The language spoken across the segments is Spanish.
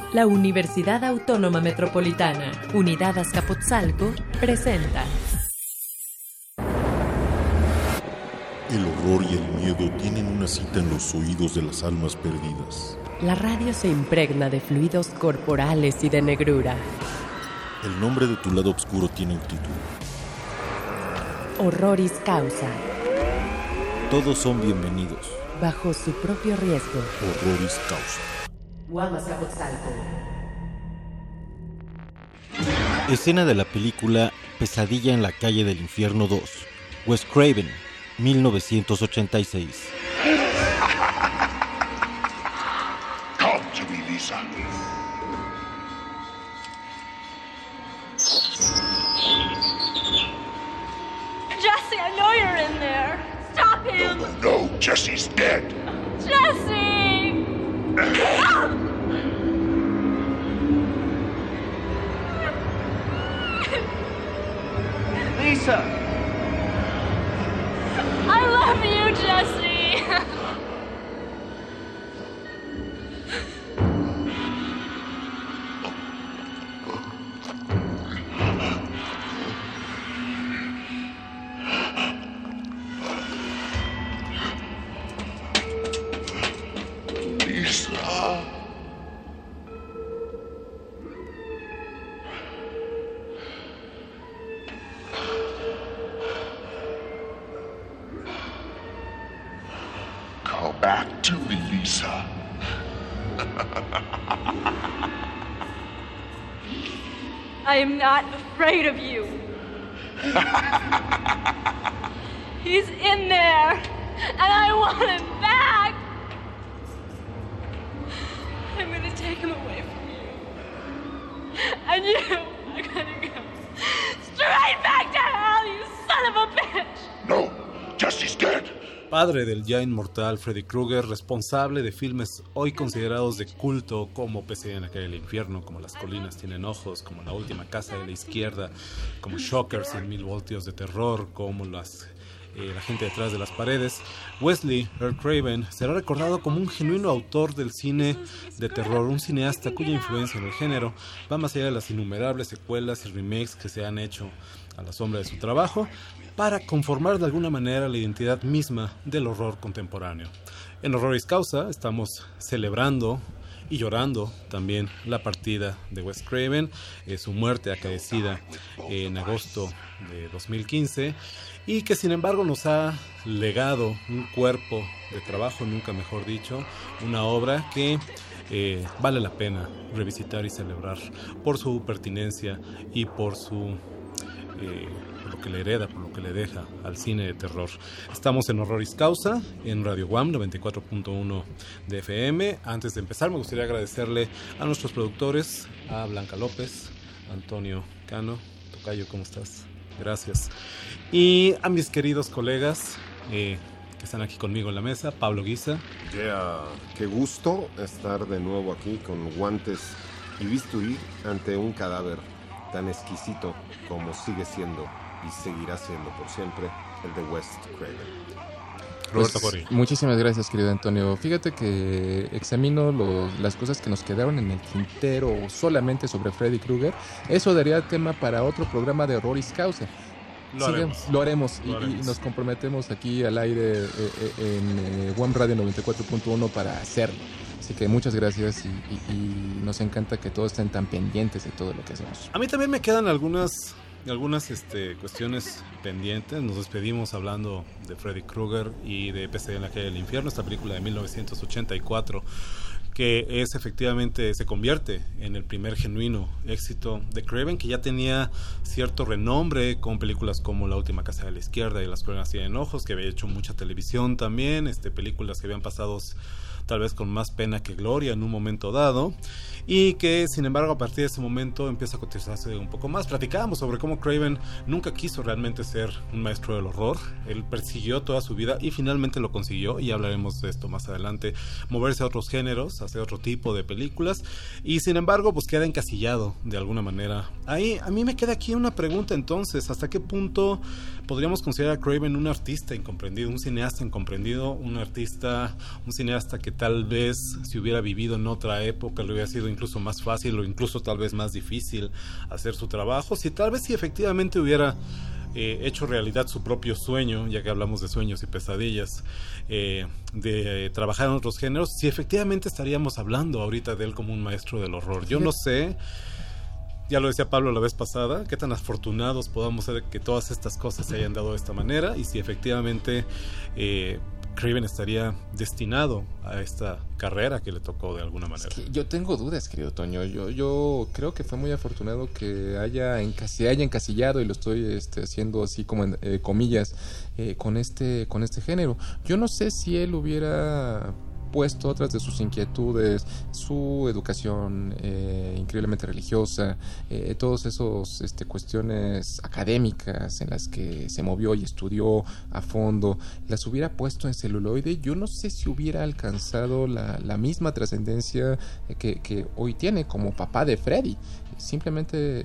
La Universidad Autónoma Metropolitana, Unidad Azcapotzalco, presenta. El horror y el miedo tienen una cita en los oídos de las almas perdidas. La radio se impregna de fluidos corporales y de negrura. El nombre de tu lado oscuro tiene un título. Horroris causa. Todos son bienvenidos. Bajo su propio riesgo. Horroris causa. UAM Azcapotzalco. Escena de la película Pesadilla en la calle del infierno 2. Wes Craven, 1986. Come to me, Lisa. Jesse, I know you're in there. Stop him. No, Jesse's dead. Jesse! Lisa! I love you, Jesse! Lisa. Go back to me, Lisa. I am not afraid of you. He's in there, and I want him back. I'm gonna take him away from you. And you are gonna go straight back to hell, you son of a bitch! No, Jesse's dead. Padre del ya inmortal Freddy Krueger, responsable de filmes hoy considerados de culto como Pesadilla en la calle del infierno, como Las colinas tienen ojos, como La última casa de la izquierda, como Shocker, 100.000 voltios de terror, como La gente detrás de las paredes. Wesley Earl Craven será recordado como un genuino autor del cine de terror, un cineasta cuya influencia en el género va más allá de las innumerables secuelas y remakes que se han hecho a la sombra de su trabajo, para conformar de alguna manera la identidad misma del horror contemporáneo. En Horroris Causa estamos celebrando y llorando también la partida de Wes Craven, su muerte acaecida en agosto de 2015, y que sin embargo nos ha legado un cuerpo de trabajo, nunca mejor dicho, una obra que vale la pena revisitar y celebrar por su pertinencia y por su por lo que le hereda, por lo que le deja al cine de terror. Estamos en Horroris Causa, en Radio UAM 94.1 de FM. Antes de empezar me gustaría agradecerle a nuestros productores, a Blanca López, Antonio Cano. Tocayo, ¿cómo estás? Gracias. Y a mis queridos colegas que están aquí conmigo en la mesa, Pablo Guisa. Qué gusto estar de nuevo aquí con guantes y bisturí ante un cadáver tan exquisito como sigue siendo y seguirá siendo por siempre el de Wes Craven. Roberto Cori. Muchísimas gracias, querido Antonio. Fíjate que examino las cosas que nos quedaron en el tintero solamente sobre Freddy Krueger. Eso daría tema para otro programa de Horroris Causa. Lo haremos. Y nos comprometemos aquí al aire en UAM Radio 94.1 para hacerlo. Así que muchas gracias y nos encanta que todos estén tan pendientes de todo lo que hacemos. A mí también me quedan algunas cuestiones pendientes. Nos despedimos hablando de Freddy Krueger y de Pesadilla en la calle del infierno, esta película de 1984, que es efectivamente, se convierte en el primer genuino éxito de Craven, que ya tenía cierto renombre con películas como La última casa de la izquierda y Las colinas tienen ojos, que había hecho mucha televisión también, películas que habían pasado tal vez con más pena que gloria en un momento dado, y que sin embargo a partir de ese momento empieza a cotizarse un poco más. Platicábamos sobre cómo Craven nunca quiso realmente ser un maestro del horror. Él persiguió toda su vida y finalmente lo consiguió, y hablaremos de esto más adelante, moverse a otros géneros, hacer otro tipo de películas, y sin embargo pues queda encasillado de alguna manera. Ahí a mí me queda aquí una pregunta entonces: ¿hasta qué punto podríamos considerar a Craven un artista incomprendido, un cineasta incomprendido, un cineasta que tal vez si hubiera vivido en otra época le hubiera sido incluso más fácil o incluso tal vez más difícil hacer su trabajo, si efectivamente hubiera hecho realidad su propio sueño, ya que hablamos de sueños y pesadillas, de trabajar en otros géneros, si efectivamente estaríamos hablando ahorita de él como un maestro del horror. Yo no sé, ya lo decía Pablo la vez pasada, qué tan afortunados podamos ser que todas estas cosas se hayan dado de esta manera, y si efectivamente Craven estaría destinado a esta carrera que le tocó de alguna manera. Es que yo tengo dudas, querido Toño. Yo creo que fue muy afortunado que se haya encasillado, y lo estoy haciendo así como en comillas, con este género. Yo no sé si él hubiera puesto otras de sus inquietudes, su educación increíblemente religiosa, todos esos cuestiones académicas en las que se movió y estudió a fondo, las hubiera puesto en celuloide. Yo no sé si hubiera alcanzado la misma trascendencia que hoy tiene como papá de Freddy. Simplemente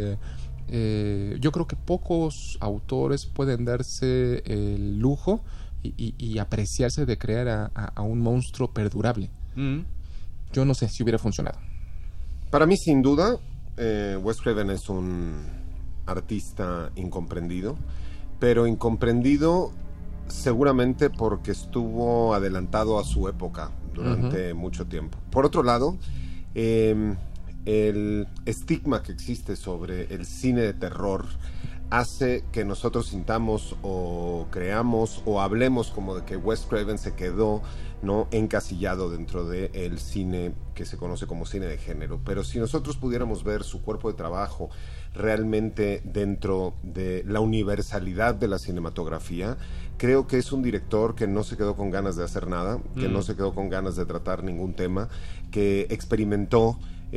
yo creo que pocos autores pueden darse el lujo y apreciarse de crear a un monstruo perdurable. Yo no sé si hubiera funcionado. Para mí, sin duda, Wes Craven es un artista incomprendido, pero incomprendido seguramente porque estuvo adelantado a su época durante mucho tiempo. Por otro lado, el estigma que existe sobre el cine de terror hace que nosotros sintamos o creamos o hablemos como de que Wes Craven se quedó, ¿no?, encasillado dentro del cine que se conoce como cine de género. Pero si nosotros pudiéramos ver su cuerpo de trabajo realmente dentro de la universalidad de la cinematografía, creo que es un director que no se quedó con ganas de hacer nada, que no se quedó con ganas de tratar ningún tema, que experimentó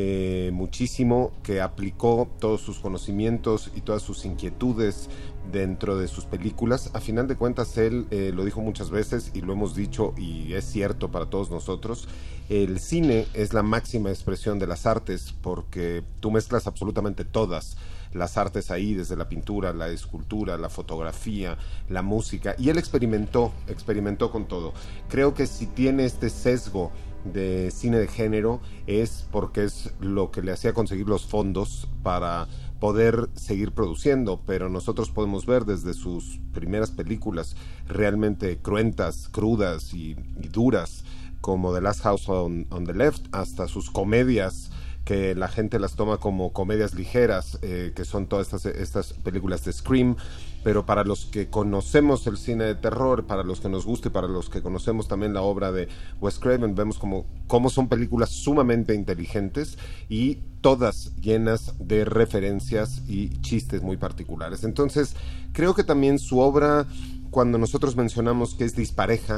muchísimo, que aplicó todos sus conocimientos y todas sus inquietudes dentro de sus películas. A final de cuentas, él lo dijo muchas veces y lo hemos dicho, y es cierto para todos nosotros: el cine es la máxima expresión de las artes, porque tú mezclas absolutamente todas las artes ahí, desde la pintura, la escultura, la fotografía, la música, y él experimentó con todo. Creo que si tiene este sesgo de cine de género es porque es lo que le hacía conseguir los fondos para poder seguir produciendo, pero nosotros podemos ver desde sus primeras películas realmente cruentas, crudas y duras, como The Last House on the Left, hasta sus comedias que la gente las toma como comedias ligeras, que son todas estas películas de Scream. Pero para los que conocemos el cine de terror, para los que nos gusta y para los que conocemos también la obra de Wes Craven, vemos cómo son películas sumamente inteligentes y todas llenas de referencias y chistes muy particulares. Entonces, creo que también su obra, cuando nosotros mencionamos que es dispareja,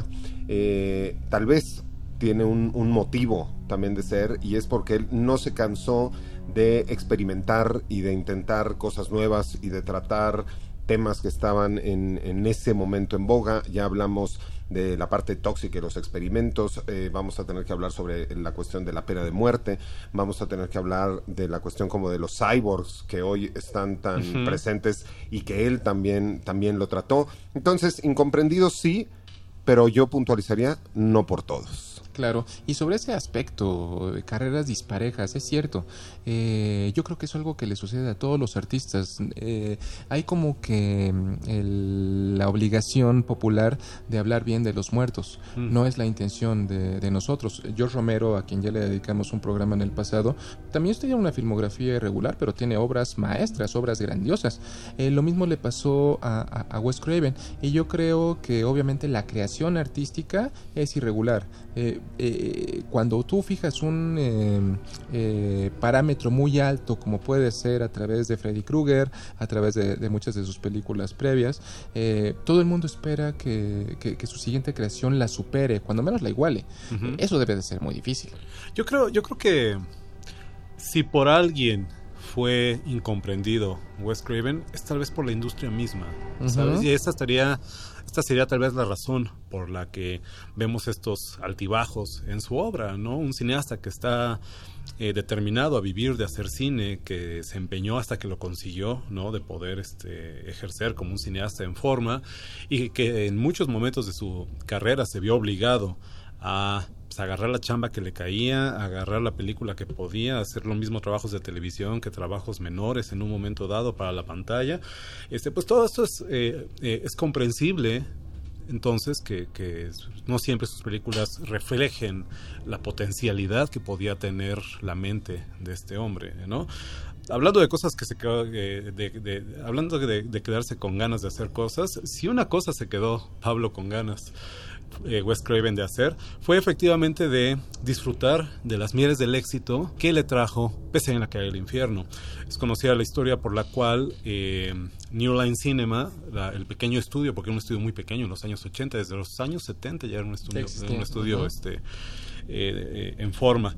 tal vez tiene un motivo también de ser, y es porque él no se cansó de experimentar y de intentar cosas nuevas y de tratar temas que estaban en ese momento en boga. Ya hablamos de la parte tóxica y los experimentos, vamos a tener que hablar sobre la cuestión de la pena de muerte, vamos a tener que hablar de la cuestión como de los cyborgs que hoy están tan presentes y que él también lo trató. Entonces, incomprendido sí, pero yo puntualizaría no por todos. Claro, y sobre ese aspecto de carreras disparejas, es cierto, yo creo que es algo que le sucede a todos los artistas. Hay como que la obligación popular de hablar bien de los muertos, no es la intención de nosotros. George Romero, a quien ya le dedicamos un programa en el pasado, también tiene una filmografía irregular, pero tiene obras maestras, obras grandiosas. Lo mismo le pasó a Wes Craven, y yo creo que obviamente la creación artística es irregular. Cuando tú fijas un parámetro muy alto, como puede ser a través de Freddy Krueger, a través de muchas de sus películas previas, todo el mundo espera que su siguiente creación la supere, cuando menos la iguale. Eso debe de ser muy difícil. Yo creo que si por alguien fue incomprendido Wes Craven, es tal vez por la industria misma, ¿sabes? Y esta sería tal vez la razón por la que vemos estos altibajos en su obra, ¿no? Un cineasta que está determinado a vivir de hacer cine, que se empeñó hasta que lo consiguió, ¿no?, de poder ejercer como un cineasta en forma, y que en muchos momentos de su carrera se vio obligado a pues, agarrar la chamba que le caía, agarrar la película que podía, hacer los mismos trabajos de televisión que trabajos menores en un momento dado para la pantalla. Pues todo esto es comprensible. Entonces, que no siempre sus películas reflejen la potencialidad que podía tener la mente de este hombre, ¿no? Hablando de cosas que se quedó, hablando de quedarse con ganas de hacer cosas, si una cosa se quedó Pablo con ganas, Wes Craven, de hacer, fue efectivamente de disfrutar de las mieles del éxito que le trajo Pesadilla en la calle del infierno. Es conocida la historia por la cual New Line Cinema, el pequeño estudio, porque era un estudio muy pequeño en los años 80, desde los años 70 ya era un estudio en forma.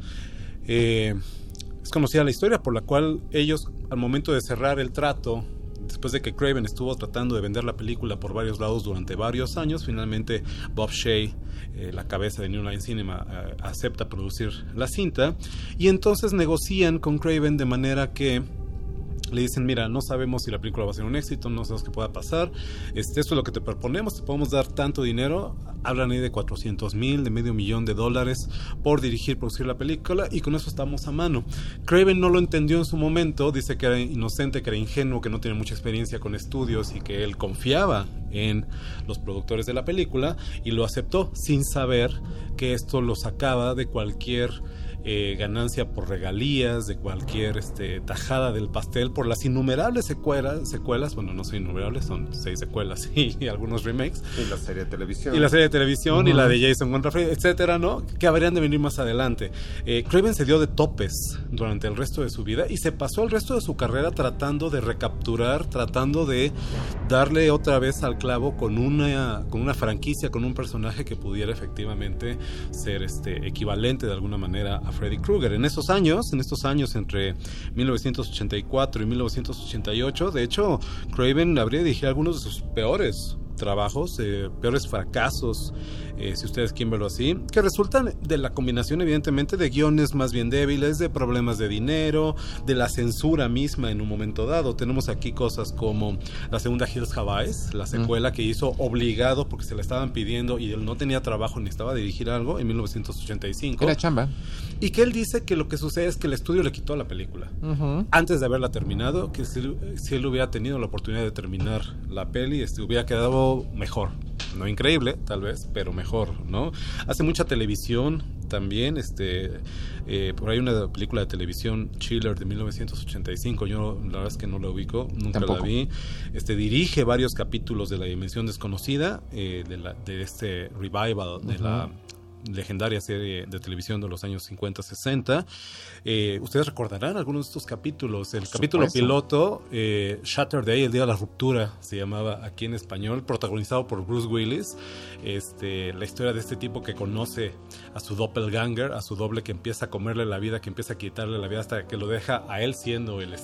Es conocida la historia por la cual ellos, al momento de cerrar el trato, después de que Craven estuvo tratando de vender la película por varios lados durante varios años, finalmente Bob Shaye, la cabeza de New Line Cinema, acepta producir la cinta, y entonces negocian con Craven de manera que le dicen: mira, no sabemos si la película va a ser un éxito, no sabemos qué pueda pasar, esto es lo que te proponemos, te podemos dar tanto dinero. Hablan ahí de $400,000, de $500,000 por dirigir, producir la película, y con eso estamos a mano. Craven no lo entendió en su momento, dice que era inocente, que era ingenuo, que no tenía mucha experiencia con estudios y que él confiaba en los productores de la película, y lo aceptó sin saber que esto lo sacaba de cualquier ganancia por regalías, de cualquier tajada del pastel por las innumerables secuelas, bueno, no son innumerables, son 6 secuelas y algunos remakes. Y la serie de televisión. Y la de Jason contra Freddy, etcétera, ¿no? Que habrían de venir más adelante. Craven se dio de topes durante el resto de su vida y se pasó el resto de su carrera tratando de recapturar, tratando de darle otra vez al clavo con una franquicia, con un personaje que pudiera efectivamente ser equivalente de alguna manera a Freddy Krueger. En estos años entre 1984 y 1988, de hecho, Craven habría dirigido algunos de sus peores trabajos, peores fracasos, si ustedes quieren verlo así, que resultan de la combinación evidentemente de guiones más bien débiles, de problemas de dinero, de la censura misma en un momento dado. Tenemos aquí cosas como la segunda Hills Have Eyes, la secuela que hizo obligado porque se la estaban pidiendo y él no tenía trabajo ni estaba a dirigir algo, en 1985. Era chamba. Y que él dice que lo que sucede es que el estudio le quitó la película antes de haberla terminado, que si él hubiera tenido la oportunidad de terminar la peli, hubiera quedado mejor. No increíble, tal vez, pero mejor, ¿no? Hace mucha televisión también, por ahí una película de televisión, Chiller, de 1985, yo la verdad es que no la ubico, nunca Tampoco. La vi. Dirige varios capítulos de La Dimensión Desconocida, de este revival de la legendaria serie de televisión de los años 50-60. Ustedes recordarán algunos de estos capítulos. El capítulo piloto, Shatter Day, el día de la ruptura, se llamaba aquí en español, protagonizado por Bruce Willis. La historia de este tipo que conoce a su doppelganger, a su doble, que empieza a comerle la vida, que empieza a quitarle la vida hasta que lo deja a él siendo el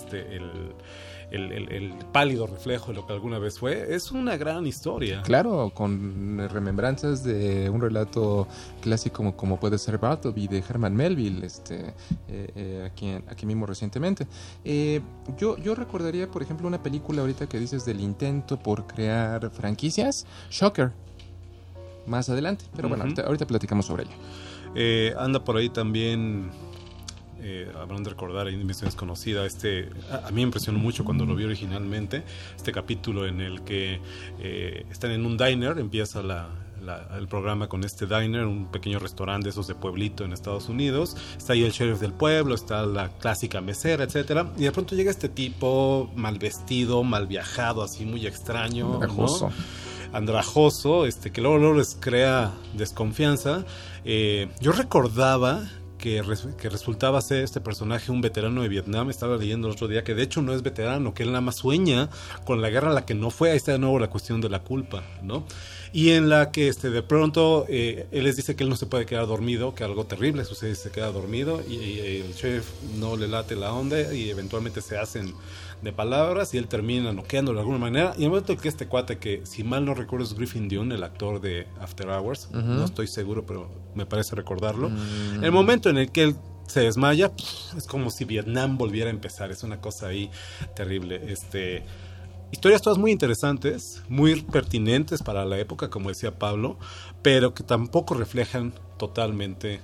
pálido reflejo de lo que alguna vez fue. Es una gran historia. Claro, con remembranzas de un relato clásico como puede ser Bartleby de Herman Melville, aquí mismo recientemente. Yo recordaría, por ejemplo, una película ahorita que dices del intento por crear franquicias, Shocker, más adelante, pero bueno, ahorita platicamos sobre ello. Anda por ahí también, habrán de recordar, hay Dimensiones Desconocidas. A mí me impresionó mucho cuando lo vi originalmente, este capítulo en el que están en un diner, empieza el programa con este diner, un pequeño restaurante de esos de pueblito en Estados Unidos. Está ahí el sheriff del pueblo, está la clásica mesera, etcétera, y de pronto llega este tipo mal vestido, mal viajado, así muy extraño, andrajoso, que luego les crea desconfianza. Yo recordaba que resultaba ser este personaje un veterano de Vietnam. Estaba leyendo el otro día que de hecho no es veterano, que él nada más sueña con la guerra a la que no fue. Ahí está de nuevo la cuestión de la culpa, ¿no? Y en la que de pronto él les dice que él no se puede quedar dormido, que algo terrible sucede si se queda dormido, y el sheriff no le late la onda y eventualmente se hacen de palabras y él termina noqueándolo de alguna manera. Y en el momento que este cuate, que si mal no recuerdo es Griffin Dunne, el actor de After Hours, no estoy seguro, pero me parece recordarlo, el momento en el que él se desmaya, es como si Vietnam volviera a empezar. Es una cosa ahí terrible. Historias todas muy interesantes, muy pertinentes para la época, como decía Pablo, pero que tampoco reflejan totalmente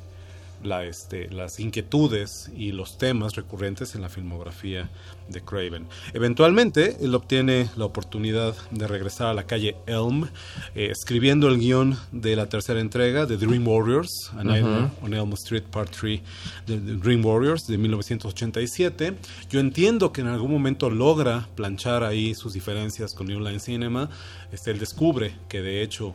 las inquietudes y los temas recurrentes en la filmografía de Craven. Eventualmente, él obtiene la oportunidad de regresar a la calle Elm, escribiendo el guión de la tercera entrega de Dream Warriors, A Nightmare on Elm Street Part 3 de Dream Warriors de 1987. Yo entiendo que en algún momento logra planchar ahí sus diferencias con New Line Cinema. Él descubre que de hecho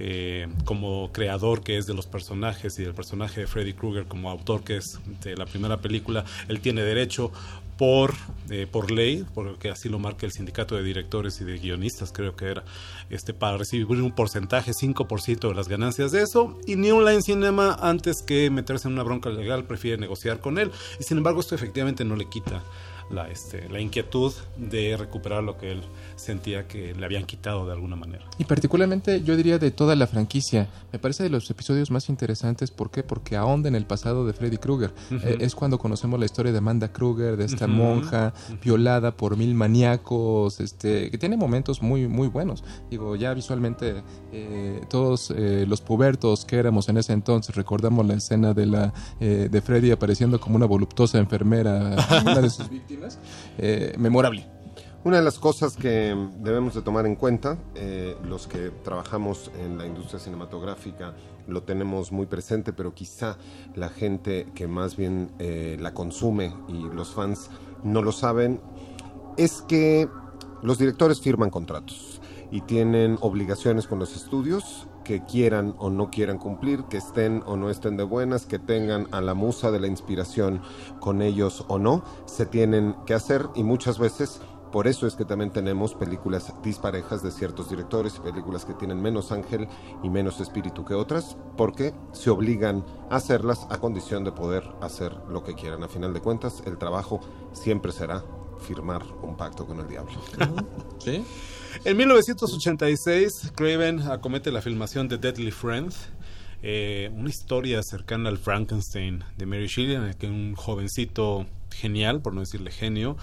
como creador que es de los personajes y del personaje de Freddy Krueger como autor que es de la primera película, él tiene derecho por ley, porque así lo marca el sindicato de directores y de guionistas, creo que era, para recibir un porcentaje, 5% de las ganancias de eso, y New Line Cinema, antes que meterse en una bronca legal, prefiere negociar con él, y sin embargo esto efectivamente no le quita la inquietud de recuperar lo que él sentía que le habían quitado de alguna manera. Y particularmente yo diría de toda la franquicia, me parece de los episodios más interesantes. ¿Por qué? Porque ahonda en el pasado de Freddy Krueger. Es cuando conocemos la historia de Amanda Krueger, de esta monja violada por 1000 maníacos, que tiene momentos muy, muy buenos. Digo, ya visualmente todos los pubertos que éramos en ese entonces recordamos la escena de Freddy apareciendo como una voluptuosa enfermera, una de sus víctimas. Memorable. Una de las cosas que debemos de tomar en cuenta, los que trabajamos en la industria cinematográfica lo tenemos muy presente, pero quizá la gente que más bien la consume y los fans no lo saben, es que los directores firman contratos y tienen obligaciones con los estudios que quieran o no quieran cumplir, que estén o no estén de buenas, que tengan a la musa de la inspiración con ellos o no, se tienen que hacer, y muchas veces por eso es que también tenemos películas disparejas de ciertos directores y películas que tienen menos ángel y menos espíritu que otras, porque se obligan a hacerlas a condición de poder hacer lo que quieran. A final de cuentas, el trabajo siempre será firmar un pacto con el diablo. ¿Sí? En 1986, Craven acomete la filmación de Deadly Friend, una historia cercana al Frankenstein de Mary Shelley, en el que un jovencito genial, por no decirle genio,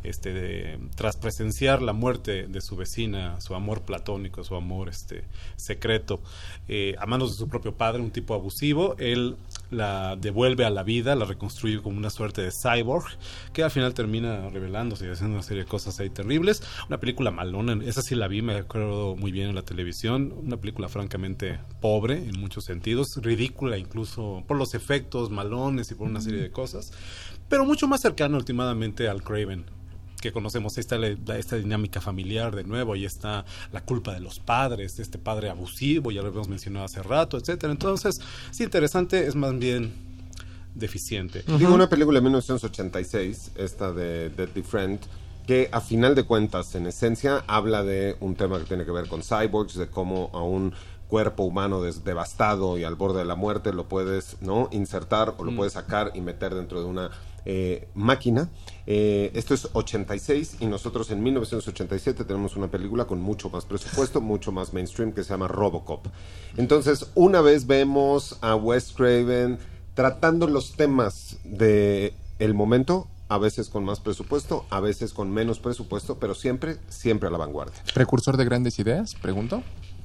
tras presenciar la muerte de su vecina, su amor platónico, su amor secreto, a manos de su propio padre, un tipo abusivo, él la devuelve a la vida, la reconstruye como una suerte de cyborg, que al final termina revelándose y haciendo una serie de cosas ahí terribles. Una película malona, esa sí la vi, me acuerdo muy bien en la televisión, una película francamente pobre en muchos sentidos, ridícula incluso por los efectos malones y por una serie de cosas, pero mucho más cercano últimamente al Craven que conocemos. Ahí está esta dinámica familiar de nuevo, ahí está la culpa de los padres, este padre abusivo, ya lo habíamos mencionado hace rato, etcétera. Entonces, es interesante, es más bien deficiente. Digo, una película de 1986, esta de Deadly Friend, que a final de cuentas, en esencia, habla de un tema que tiene que ver con cyborgs, de cómo a un cuerpo humano devastado y al borde de la muerte lo puedes insertar o lo puedes sacar y meter dentro de una máquina. Esto es 86 y nosotros en 1987 tenemos una película con mucho más presupuesto, mucho más mainstream, que se llama RoboCop. Entonces, una vez vemos a Wes Craven tratando los temas de el momento, a veces con más presupuesto, a veces con menos presupuesto, pero siempre a la vanguardia. ¿Precursor de grandes ideas? Pregunto.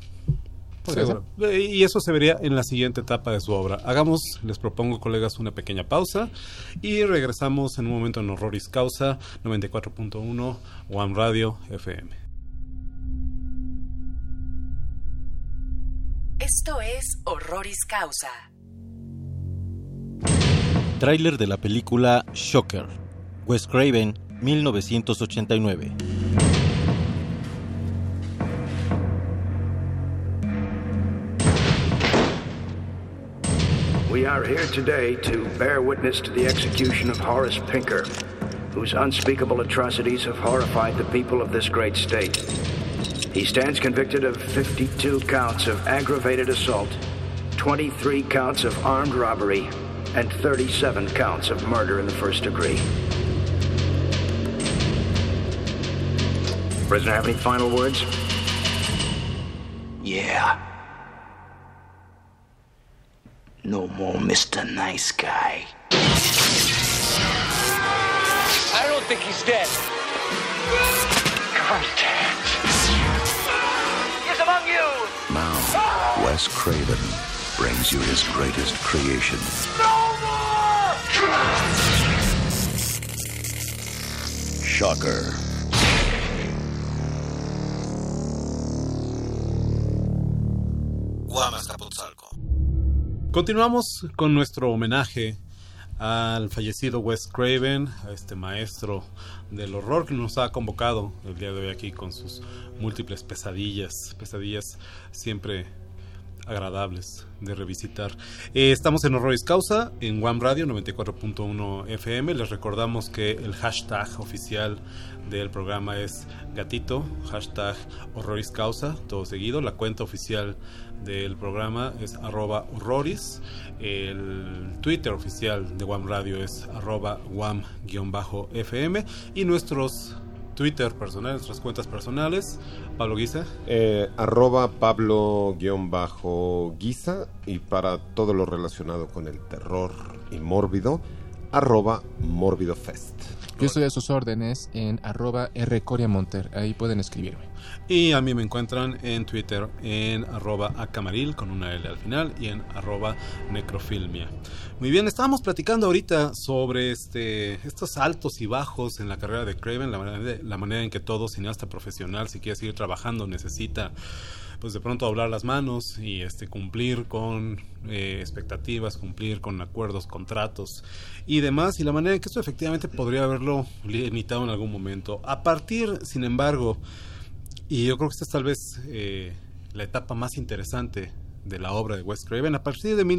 Seguro. Y eso se vería en la siguiente etapa de su obra. Les propongo, colegas, una pequeña pausa y regresamos en un momento en Horroris Causa 94.1 One Radio FM. Esto es Horroris Causa. Tráiler de la película Shocker, Wes Craven, 1989. We are here today to bear witness to the execution of Horace Pinker, whose unspeakable atrocities have horrified the people of this great state. He stands convicted of 52 counts of aggravated assault, 23 counts of armed robbery, and 37 counts of murder in the first degree. Prisoner, have any final words? Yeah. No more Mr. Nice Guy. I don't think he's dead. Cursed. Wes Craven brings you his greatest creation. No more! Shocker. Continuamos con nuestro homenaje al fallecido Wes Craven, a este maestro del horror que nos ha convocado el día de hoy aquí con sus múltiples pesadillas siempre agradables de revisitar. Estamos en Horroris Causa, en One Radio 94.1 FM. Les recordamos que el hashtag oficial del programa es gatito, hashtag Horroris Causa, todo seguido. La cuenta oficial del programa es @horroris. El Twitter oficial de One Radio es @wam_fm. Y nuestros Twitter personales, nuestras cuentas personales. Pablo Guisa. @Pablo_Guisa. Y para todo lo relacionado con el terror y mórbido, @MórbidoFest. Yo estoy a sus órdenes en @RCoriamonter. Ahí pueden escribirme. Y a mí me encuentran en Twitter en @acamaril con una L al final y en @necrofilmia. Muy bien, estábamos platicando ahorita sobre estos altos y bajos en la carrera de Craven, la manera en que todo cineasta profesional, si quiere seguir trabajando, necesita pues de pronto doblar las manos y cumplir con expectativas, cumplir con acuerdos, contratos y demás, y la manera en que esto efectivamente podría haberlo limitado en algún momento. A partir, sin embargo, y yo creo que esta es tal vez la etapa más interesante de la obra de Wes Craven, a partir de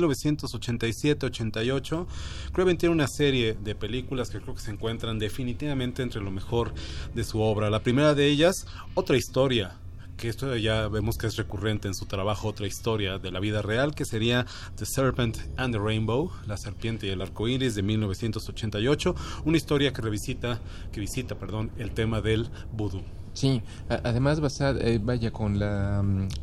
1987-88, Craven tiene una serie de películas que creo que se encuentran definitivamente entre lo mejor de su obra. La primera de ellas, Otra Historia, que esto ya vemos que es recurrente en su trabajo, Otra Historia de la vida real, que sería The Serpent and the Rainbow, La Serpiente y el Arco Iris, de 1988, una historia que visita el tema del vudú. Sí, además vaya con la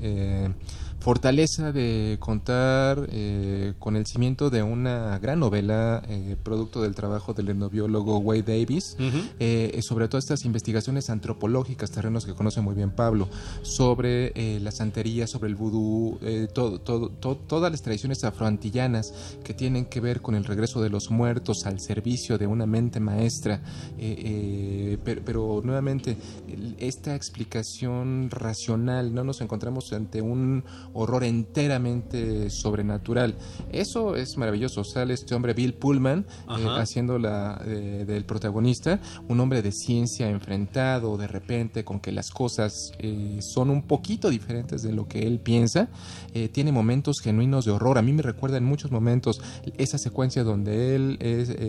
fortaleza de contar con el cimiento de una gran novela, producto del trabajo del etnobiólogo Wade Davis, sobre todas estas investigaciones antropológicas, terrenos que conoce muy bien Pablo, sobre la santería, sobre el vudú, todas las tradiciones afroantillanas que tienen que ver con el regreso de los muertos al servicio de una mente maestra, pero nuevamente esta explicación racional, no nos encontramos ante un horror enteramente sobrenatural. Eso es maravilloso. Sale este hombre Bill Pullman haciendo del protagonista, un hombre de ciencia enfrentado de repente con que las cosas son un poquito diferentes de lo que él piensa. Tiene momentos genuinos de horror. A mí me recuerda en muchos momentos esa secuencia donde él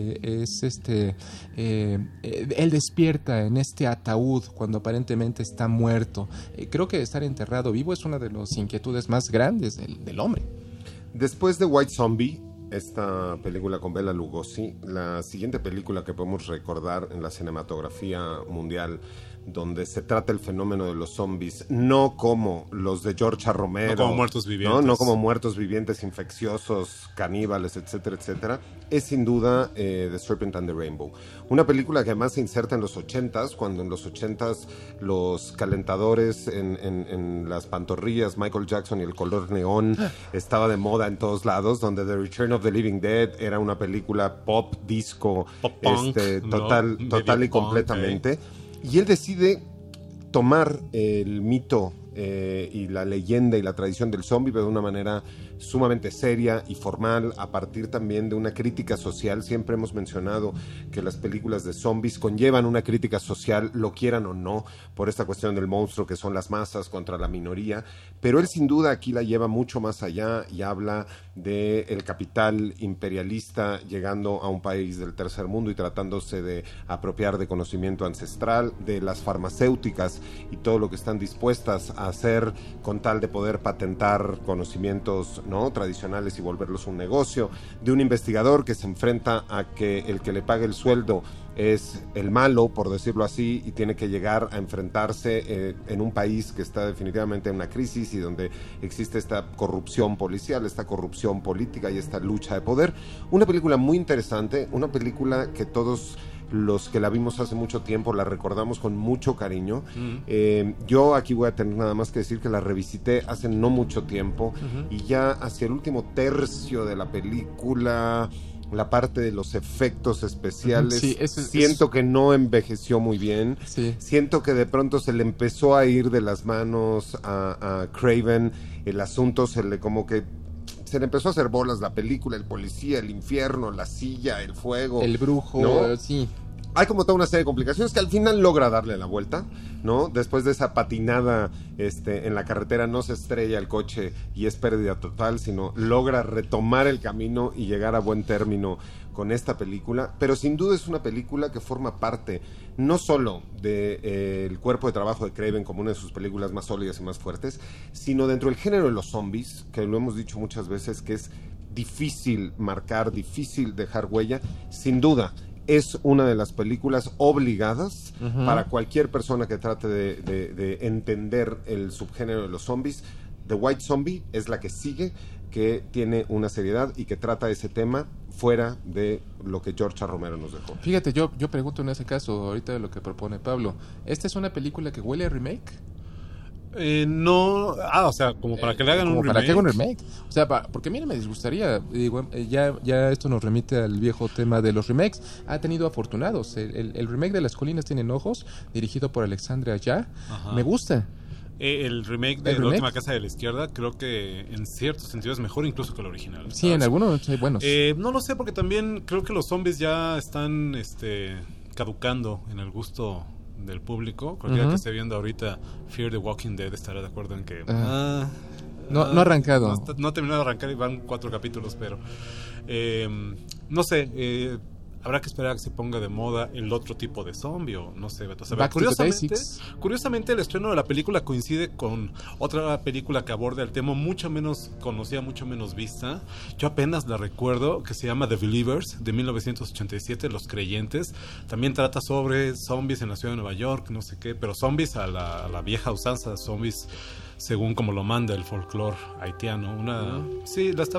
él despierta en este ataúd cuando aparentemente está muerto. Creo que estar enterrado vivo es una de las inquietudes más grandes del hombre. Después de White Zombie, esta película con Bela Lugosi, la siguiente película que podemos recordar en la cinematografía mundial, donde se trata el fenómeno de los zombies, no como los de George A. Romero, no como muertos vivientes, no como muertos vivientes, infecciosos, caníbales, etcétera, etcétera, es sin duda The Serpent and the Rainbow. Una película que además se inserta en los 80s, cuando en los 80s los calentadores en las pantorrillas, Michael Jackson y el color neón estaba de moda en todos lados, donde The Return of the Living Dead era una película pop, disco, pop punk, total y completamente. Y él decide tomar el mito y la leyenda y la tradición del zombie, pero de una manera sumamente seria y formal, a partir también de una crítica social. Siempre hemos mencionado que las películas de zombies conllevan una crítica social, lo quieran o no, por esta cuestión del monstruo que son las masas contra la minoría, pero él sin duda aquí la lleva mucho más allá y habla del capital imperialista llegando a un país del tercer mundo y tratándose de apropiar de conocimiento ancestral, de las farmacéuticas y todo lo que están dispuestas a hacer con tal de poder patentar conocimientos tradicionales y volverlos un negocio, de un investigador que se enfrenta a que el que le pague el sueldo es el malo, por decirlo así, y tiene que llegar a enfrentarse en un país que está definitivamente en una crisis y donde existe esta corrupción policial, esta corrupción política y esta lucha de poder. Una película muy interesante, una película que todos los que la vimos hace mucho tiempo la recordamos con mucho cariño. Yo aquí voy a tener nada más que decir que la revisité hace no mucho tiempo y ya hacia el último tercio de la película, la parte de los efectos especiales, siento que no envejeció muy bien. Siento que de pronto se le empezó a ir de las manos a Craven. El asunto se le empezó a hacer bolas, la película, el policía, el infierno, la silla, el fuego, el brujo, ¿no? sí. Hay como toda una serie de complicaciones que al final logra darle la vuelta, ¿no? Después de esa patinada en la carretera, no se estrella el coche y es pérdida total, sino logra retomar el camino y llegar a buen término con esta película. Pero sin duda es una película que forma parte no solo del cuerpo de trabajo de Craven como una de sus películas más sólidas y más fuertes, sino dentro del género de los zombies, que lo hemos dicho muchas veces, que es difícil marcar, difícil dejar huella. Sin duda es una de las películas obligadas para cualquier persona que trate de entender el subgénero de los zombies. The White Zombie es la que sigue, que tiene una seriedad y que trata ese tema fuera de lo que George A. Romero nos dejó. Fíjate, yo pregunto en ese caso, ahorita de lo que propone Pablo, ¿esta es una película que huele a remake? No, o sea, como para que le hagan un remake. Para que hagan un remake. O sea, porque mira, me disgustaría, digo, ya esto nos remite al viejo tema de los remakes. Ha tenido afortunados. El remake de Las Colinas Tienen Ojos, dirigido por Alexandre Aja, me gusta. El remake de La Última Casa de la Izquierda creo que en cierto sentido es mejor incluso que el original. Sí, ¿sabes? En algunos hay buenos. No lo sé, porque también creo que los zombies ya están caducando en el gusto del público. Cualquiera que esté viendo ahorita Fear the Walking Dead estará de acuerdo en que no ha arrancado. No ha terminado de arrancar y van 4 capítulos, pero no sé, habrá que esperar a que se ponga de moda el otro tipo de zombie, o no sé, Beto. Curiosamente el estreno de la película coincide con otra película que aborda el tema mucho menos conocida, mucho menos vista. Yo apenas la recuerdo, que se llama The Believers, de 1987, Los Creyentes. También trata sobre zombies en la ciudad de Nueva York, no sé qué, pero zombies a la vieja usanza, zombies según como lo manda el folclore haitiano. Sí, la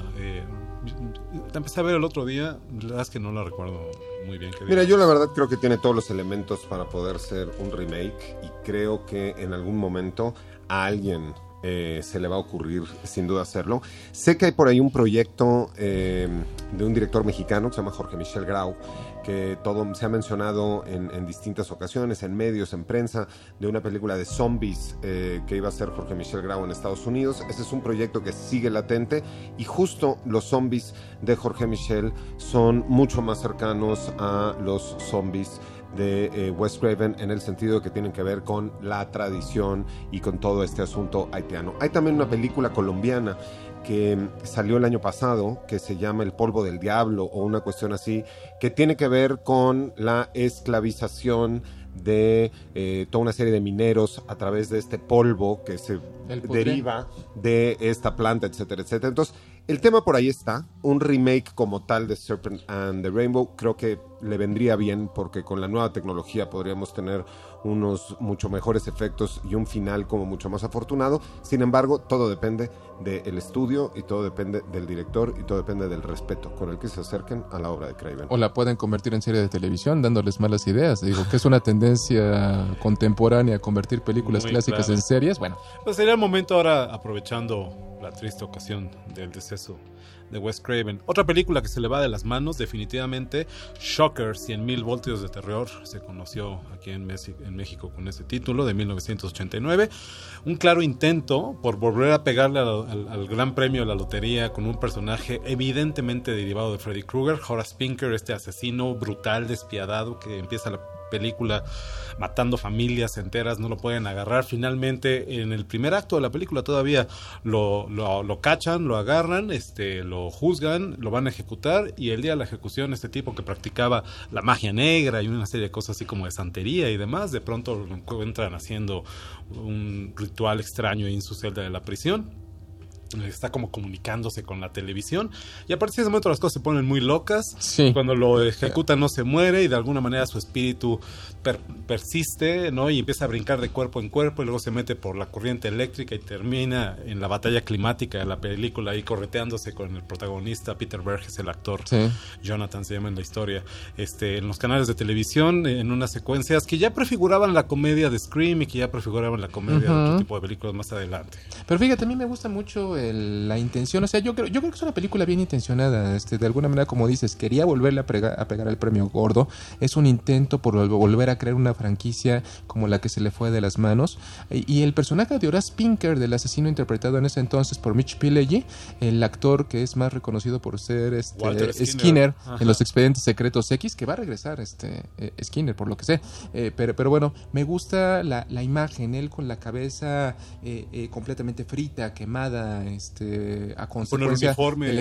empecé a ver el otro día, la verdad es que no la recuerdo muy bien. Mira, yo la verdad creo que tiene todos los elementos para poder ser un remake, y creo que en algún momento a alguien se le va a ocurrir sin duda hacerlo. Sé que hay por ahí un proyecto de un director mexicano que se llama Jorge Michel Grau, que todo se ha mencionado en distintas ocasiones, en medios, en prensa, de una película de zombies que iba a hacer Jorge Michel Grau en Estados Unidos. Ese es un proyecto que sigue latente, y justo los zombies de Jorge Michel son mucho más cercanos a los zombies de Wes Craven, en el sentido de que tienen que ver con la tradición y con todo este asunto haitiano. Hay también una película colombiana que salió el año pasado, que se llama El polvo del diablo, o una cuestión así, que tiene que ver con la esclavización de toda una serie de mineros a través de este polvo que se deriva de esta planta, etcétera, etcétera. Entonces, el tema por ahí está. Un remake como tal de Serpent and the Rainbow creo que le vendría bien, porque con la nueva tecnología podríamos tener unos mucho mejores efectos y un final como mucho más afortunado. Sin embargo, todo depende del estudio, y todo depende del director, y todo depende del respeto con el que se acerquen a la obra de Craven. O la pueden convertir en serie de televisión dándoles malas ideas. Digo, que es una tendencia contemporánea convertir películas muy clásicas en series. Bueno, pues sería el momento ahora, aprovechando la triste ocasión del deceso de Wes Craven. Otra película que se le va de las manos, definitivamente, Shocker, 100.000 voltios de terror, se conoció aquí en México con ese título, de 1989. Un claro intento por volver a pegarle al gran premio de la lotería, con un personaje evidentemente derivado de Freddy Krueger, Horace Pinker, este asesino brutal, despiadado, que empieza la película matando familias enteras, no lo pueden agarrar. Finalmente, en el primer acto de la película todavía lo cachan, lo agarran, lo juzgan, lo van a ejecutar, y el día de la ejecución, este tipo que practicaba la magia negra y una serie de cosas así como de santería y demás, de pronto lo encuentran haciendo un ritual extraño en su celda de la prisión. está como comunicándose con la televisión, y a partir de ese momento las cosas se ponen muy locas. Sí. Cuando lo ejecuta no se muere y de alguna manera su espíritu persiste, ¿no? Y empieza a brincar de cuerpo en cuerpo y luego se mete por la corriente eléctrica y termina en la batalla climática de la película ahí correteándose con el protagonista Peter Verges, el actor. Sí. Jonathan se llama en la historia, en los canales de televisión, en unas secuencias que ya prefiguraban la comedia de Scream y que ya prefiguraban la comedia de otro tipo de películas más adelante. Pero fíjate, a mí me gusta mucho la intención, o sea, yo creo que es una película bien intencionada, de alguna manera, como dices, quería volverle a pegar al premio gordo, es un intento por volver a crear una franquicia como la que se le fue de las manos, y el personaje de Horace Pinker, del asesino interpretado en ese entonces por Mitch Pileggi, el actor que es más reconocido por ser Walter Skinner en Los Expedientes Secretos X, que va a regresar Skinner, por lo que sé, pero bueno, me gusta la imagen, él con la cabeza completamente frita, quemada, a consecuencia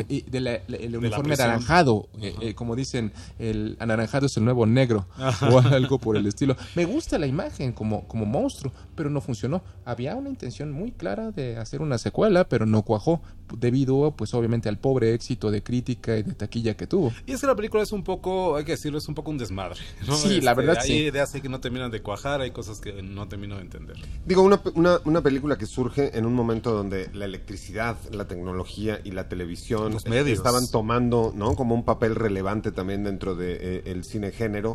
el uniforme anaranjado, como dicen, el anaranjado es el nuevo negro o algo por el estilo. Me gusta la imagen como monstruo, pero no funcionó. Había una intención muy clara de hacer una secuela, pero no cuajó debido, pues obviamente, al pobre éxito de crítica y de taquilla que tuvo. Y es que la película es un poco, hay que decirlo, es un poco un desmadre, ¿no? Sí, la verdad hay sí. Hay ideas que no terminan de cuajar, hay cosas que no termino de entender. Digo, una película que surge en un momento donde la electricidad, la tecnología y la televisión los medios estaban tomando, ¿no?, como un papel relevante también dentro de el cine género,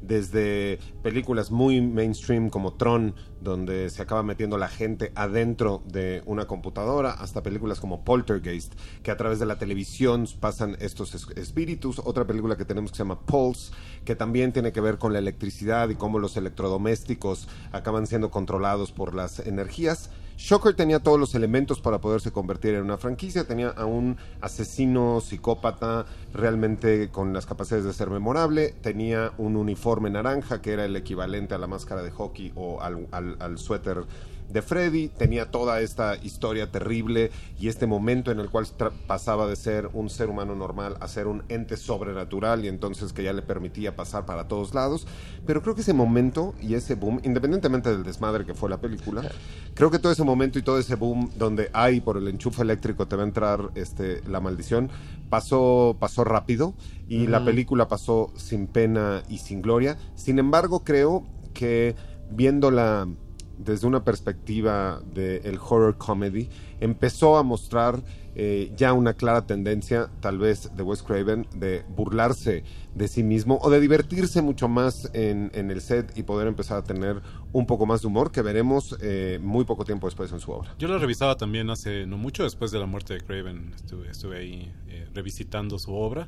desde películas muy mainstream como Tron, donde se acaba metiendo la gente adentro de una computadora, hasta películas como Poltergeist, que a través de la televisión pasan estos espíritus. Otra película que tenemos que se llama Pulse, que también tiene que ver con la electricidad y cómo los electrodomésticos acaban siendo controlados por las energías. Shocker tenía todos los elementos para poderse convertir en una franquicia. Tenía a un asesino psicópata realmente con las capacidades de ser memorable. Tenía un uniforme naranja que era el equivalente a la máscara de hockey o al suéter de Freddy. Tenía toda esta historia terrible y este momento en el cual pasaba de ser un ser humano normal a ser un ente sobrenatural, y entonces que ya le permitía pasar para todos lados. Pero creo que ese momento y ese boom, independientemente del desmadre que fue la película, creo que todo ese momento y todo ese boom donde por el enchufe eléctrico te va a entrar la maldición, pasó rápido, y la película pasó sin pena y sin gloria. Sin embargo, creo que viéndola desde una perspectiva del horror comedy, empezó a mostrar ya una clara tendencia, tal vez de Wes Craven, de burlarse de sí mismo o de divertirse mucho más en el set y poder empezar a tener un poco más de humor, que veremos muy poco tiempo después en su obra. Yo la revisaba también hace no mucho después de la muerte de Craven, estuve ahí revisitando su obra,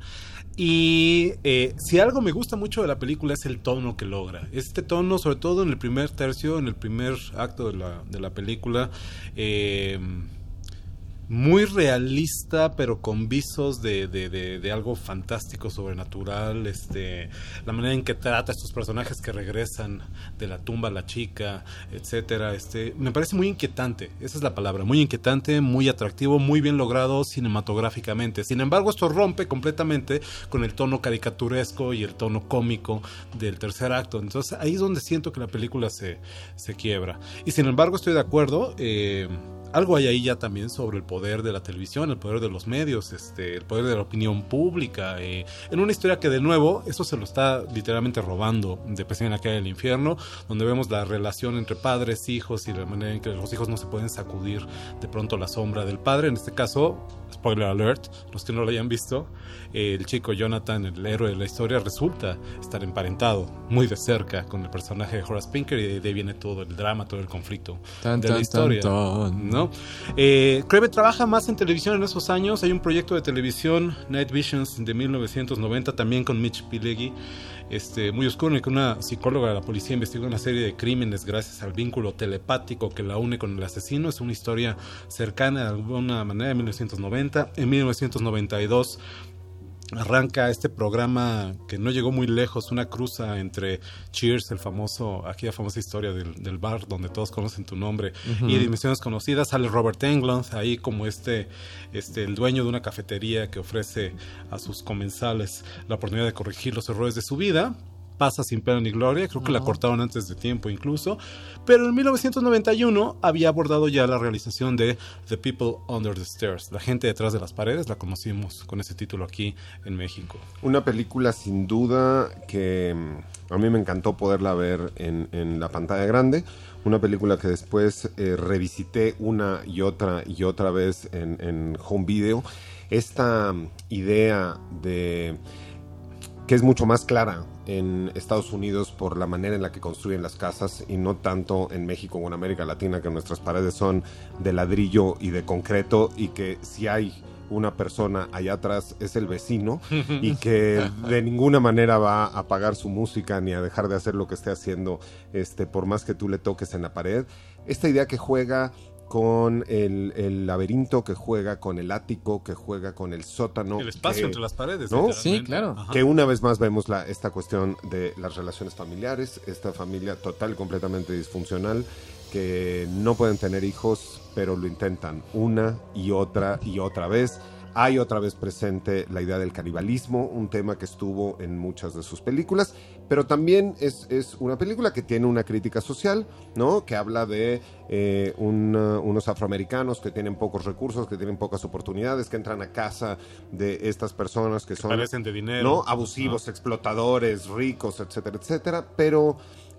y si algo me gusta mucho de la película es el tono que logra. Este tono, sobre todo en el primer tercio, en el primer acto de la película, muy realista, pero con visos de algo fantástico, sobrenatural. La manera en que trata a estos personajes que regresan de la tumba, la chica, etcétera, me parece muy inquietante. Esa es la palabra, muy inquietante, muy atractivo, muy bien logrado cinematográficamente. Sin embargo, esto rompe completamente con el tono caricaturesco y el tono cómico del tercer acto. Entonces ahí es donde siento que la película se quiebra. Y sin embargo estoy de acuerdo, algo hay ahí ya también sobre el poder de la televisión, el poder de los medios, el poder de la opinión pública, en una historia que, de nuevo, eso se lo está literalmente robando de Pesadilla en la calle del infierno, donde vemos la relación entre padres, hijos, y la manera en que los hijos no se pueden sacudir de pronto la sombra del padre. En este caso, spoiler alert, los que no lo hayan visto, el chico Jonathan, el héroe de la historia, resulta estar emparentado muy de cerca con el personaje de Horace Pinker, y de ahí viene todo el drama, todo el conflicto de la historia, ¿no? Craven trabaja más en televisión en esos años. Hay un proyecto de televisión, Night Visions, de 1990, también con Mitch Pileggi, muy oscuro, en el que una psicóloga de la policía investiga una serie de crímenes gracias al vínculo telepático que la une con el asesino. Es una historia cercana de alguna manera de 1990. En 1992 arranca este programa que no llegó muy lejos, una cruza entre Cheers, aquella famosa historia del bar donde todos conocen tu nombre, y Dimensiones Conocidas. Sale Robert Englund ahí como el dueño de una cafetería que ofrece a sus comensales la oportunidad de corregir los errores de su vida. pasa sin pena ni gloria. Creo que la cortaron antes de tiempo incluso. Pero en 1991 había abordado ya la realización de The People Under the Stairs, La gente detrás de las paredes. La conocimos con ese título aquí en México. Una película sin duda que a mí me encantó poderla ver en la pantalla grande. Una película que después revisité una y otra vez en home video. Esta idea de que es mucho más clara en Estados Unidos por la manera en la que construyen las casas y no tanto en México o en América Latina, que nuestras paredes son de ladrillo y de concreto, y que si hay una persona allá atrás es el vecino y que de ninguna manera va a apagar su música ni a dejar de hacer lo que esté haciendo por más que tú le toques en la pared. Esta idea que juega con el laberinto, que juega con el ático, que juega con el sótano. El espacio entre las paredes. ¿No? Sí, claro. Que una vez más vemos esta cuestión de las relaciones familiares, esta familia total y completamente disfuncional, que no pueden tener hijos, pero lo intentan una y otra vez. Hay otra vez presente la idea del canibalismo, un tema que estuvo en muchas de sus películas, pero también es una película que tiene una crítica social, ¿no? Que habla de unos afroamericanos que tienen pocos recursos, que tienen pocas oportunidades, que entran a casa de estas personas que son, carecen de dinero, ¿no? Abusivos, explotadores, ricos, etcétera, etcétera. Pero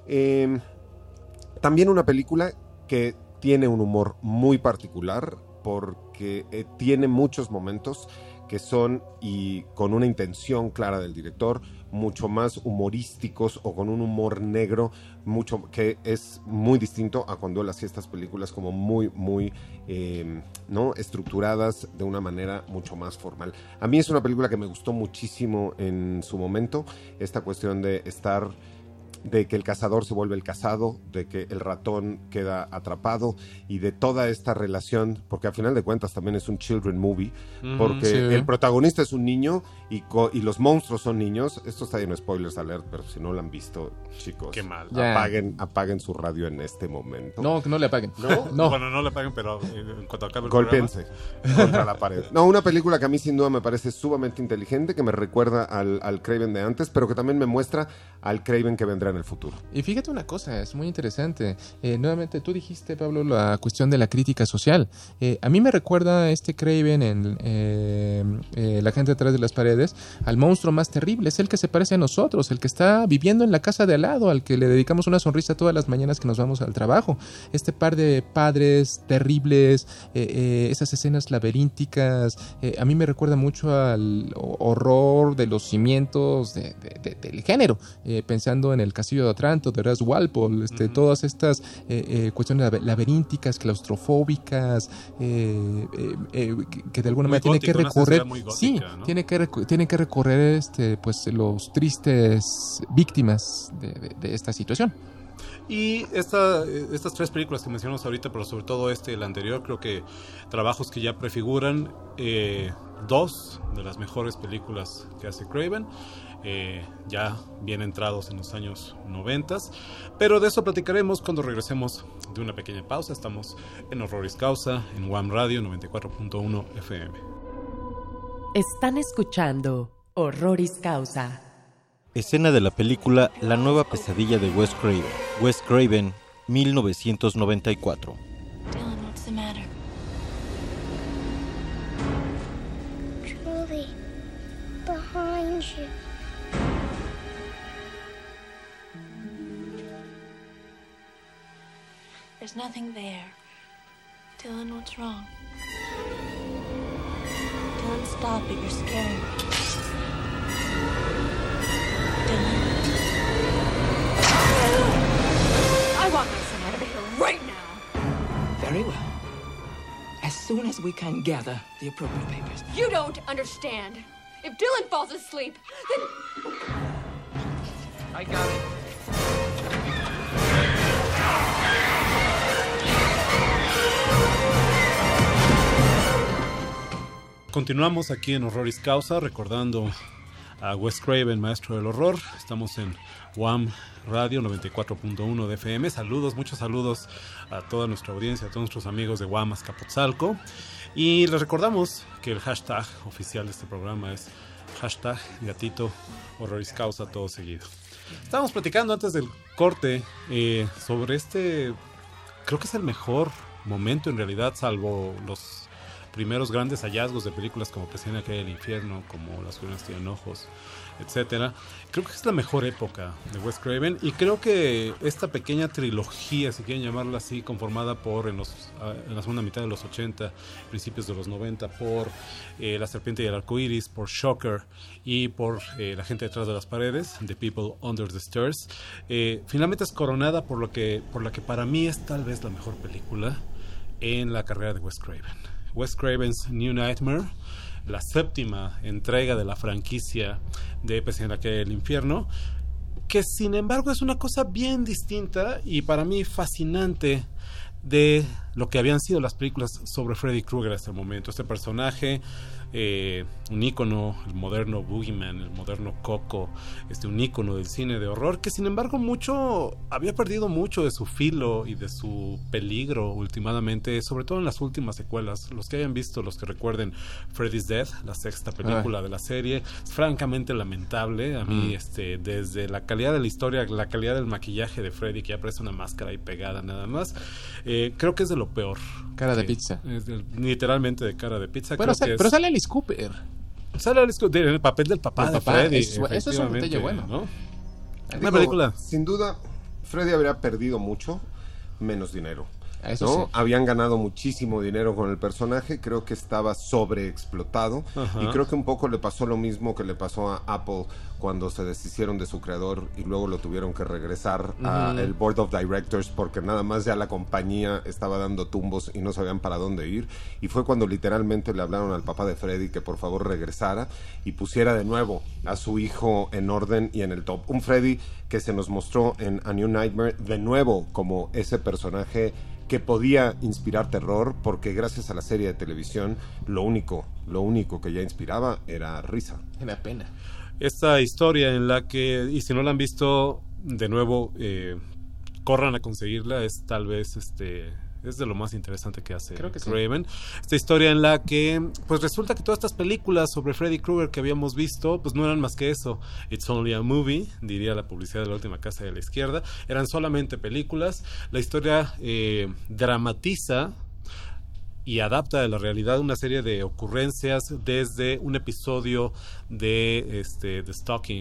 también una película que tiene un humor muy particular, porque tiene muchos momentos que son, y con una intención clara del director, mucho más humorísticos o con un humor negro, que es muy distinto a cuando él hacía estas películas como muy, muy ¿no? estructuradas de una manera mucho más formal. A mí es una película que me gustó muchísimo en su momento, esta cuestión de que el cazador se vuelve el cazado, de que el ratón queda atrapado, y de toda esta relación, porque al final de cuentas también es un children movie, porque sí. El protagonista es un niño y los monstruos son niños. Esto está en spoilers alert, pero si no lo han visto, chicos, qué mal. Apaguen su radio en este momento. No, que no le apaguen. No. Bueno, no le apaguen, pero en cuanto acabe el golpéense contra la pared. No, una película que a mí sin duda me parece sumamente inteligente, que me recuerda al Craven de antes, pero que también me muestra al Craven que vendrá en el futuro. Y fíjate una cosa, es muy interesante. Nuevamente, tú dijiste, Pablo, la cuestión de la crítica social. A mí me recuerda este Craven en La gente detrás de las paredes al monstruo más terrible. Es el que se parece a nosotros, el que está viviendo en la casa de al lado, al que le dedicamos una sonrisa todas las mañanas que nos vamos al trabajo. Este par de padres terribles, esas escenas laberínticas, a mí me recuerda mucho al horror de los cimientos del género, pensando en El castillo de Otranto, de Horace Walpole, todas estas cuestiones laberínticas, claustrofóbicas, que de alguna manera tiene que recorrer, sí, ¿no? tiene que recorrer pues los tristes víctimas de esta situación. Y estas tres películas que mencionamos ahorita, pero sobre todo el anterior, creo que trabajos que ya prefiguran dos de las mejores películas que hace Craven, ya bien entrados en los años 90, pero de eso platicaremos cuando regresemos de una pequeña pausa. Estamos en Horroris Causa, en WAM Radio 94.1 FM. Están escuchando Horroris Causa. Escena de la película La nueva pesadilla de Wes Craven. Wes Craven, 1994. Dylan, what's the matter? Julie, behind you. There's nothing there. Dylan, what's wrong? Dylan, stop it. You're scaring me. Dylan. I want my son out of here right now. Very well. As soon as we can gather the appropriate papers. You don't understand. If Dylan falls asleep, then... I got it. Continuamos aquí en Horroris Causa, recordando a Wes Craven, maestro del horror. Estamos en WAM Radio 94.1 de FM. Saludos, muchos saludos a toda nuestra audiencia, a todos nuestros amigos de WAM Azcapotzalco. Y les recordamos que el hashtag oficial de este programa es Hashtag gatito horroris causa todo seguido. Estábamos platicando antes del corte sobre creo que es el mejor momento en realidad, salvo los primeros grandes hallazgos de películas como Pesadilla en la calle del infierno, como Las colinas tienen ojos, etcétera. Creo que es la mejor época de Wes Craven, y creo que esta pequeña trilogía, si quieren llamarla así, conformada por en la segunda mitad de los 80, principios de los 90, por La serpiente y el arco iris, por Shocker y por La gente detrás de las paredes, The People Under the Stairs, finalmente es coronada por la que para mí es tal vez la mejor película en la carrera de Wes Craven. Wes Craven's New Nightmare, la séptima entrega de la franquicia de Pesadilla en la calle del infierno, que sin embargo es una cosa bien distinta y para mí fascinante de lo que habían sido las películas sobre Freddy Krueger hasta el momento. Este personaje, un ícono, el moderno Boogeyman, el moderno Coco, un ícono del cine de horror, que sin embargo había perdido mucho de su filo y de su peligro últimamente, sobre todo en las últimas secuelas. Los que hayan visto, los que recuerden Freddy's Dead, la sexta película de la serie, es francamente lamentable. A mí, desde la calidad de la historia, la calidad del maquillaje de Freddy, que ya parece una máscara ahí pegada nada más, creo que es de lo peor. Cara de pizza. Literalmente de cara de pizza. Pero sale Alice Cooper. Sale Alice Cooper en el papel del papá de Freddy. Eso es un detalle bueno, ¿no? Una película. Sin duda, Freddy habría perdido mucho, menos dinero. Eso ¿no? sí. Habían ganado muchísimo dinero con el personaje, creo que estaba sobreexplotado. Ajá. Y creo que un poco le pasó lo mismo que le pasó a Apple cuando se deshicieron de su creador y luego lo tuvieron que regresar al Board of Directors porque nada más ya la compañía estaba dando tumbos y no sabían para dónde ir, y fue cuando literalmente le hablaron al papá de Freddy que por favor regresara y pusiera de nuevo a su hijo en orden y en el top. Un Freddy que se nos mostró en A New Nightmare de nuevo como ese personaje que podía inspirar terror, porque gracias a la serie de televisión lo único que ya inspiraba era risa. Era pena. Esta historia en la que, y si no la han visto, de nuevo, corran a conseguirla, es tal vez es de lo más interesante que hace Craven. Sí. Esta historia en la que pues resulta que todas estas películas sobre Freddy Krueger que habíamos visto pues no eran más que eso. It's only a movie, diría la publicidad de La última casa de la izquierda. Eran solamente películas. La historia dramatiza y adapta de la realidad una serie de ocurrencias desde un episodio de stalking,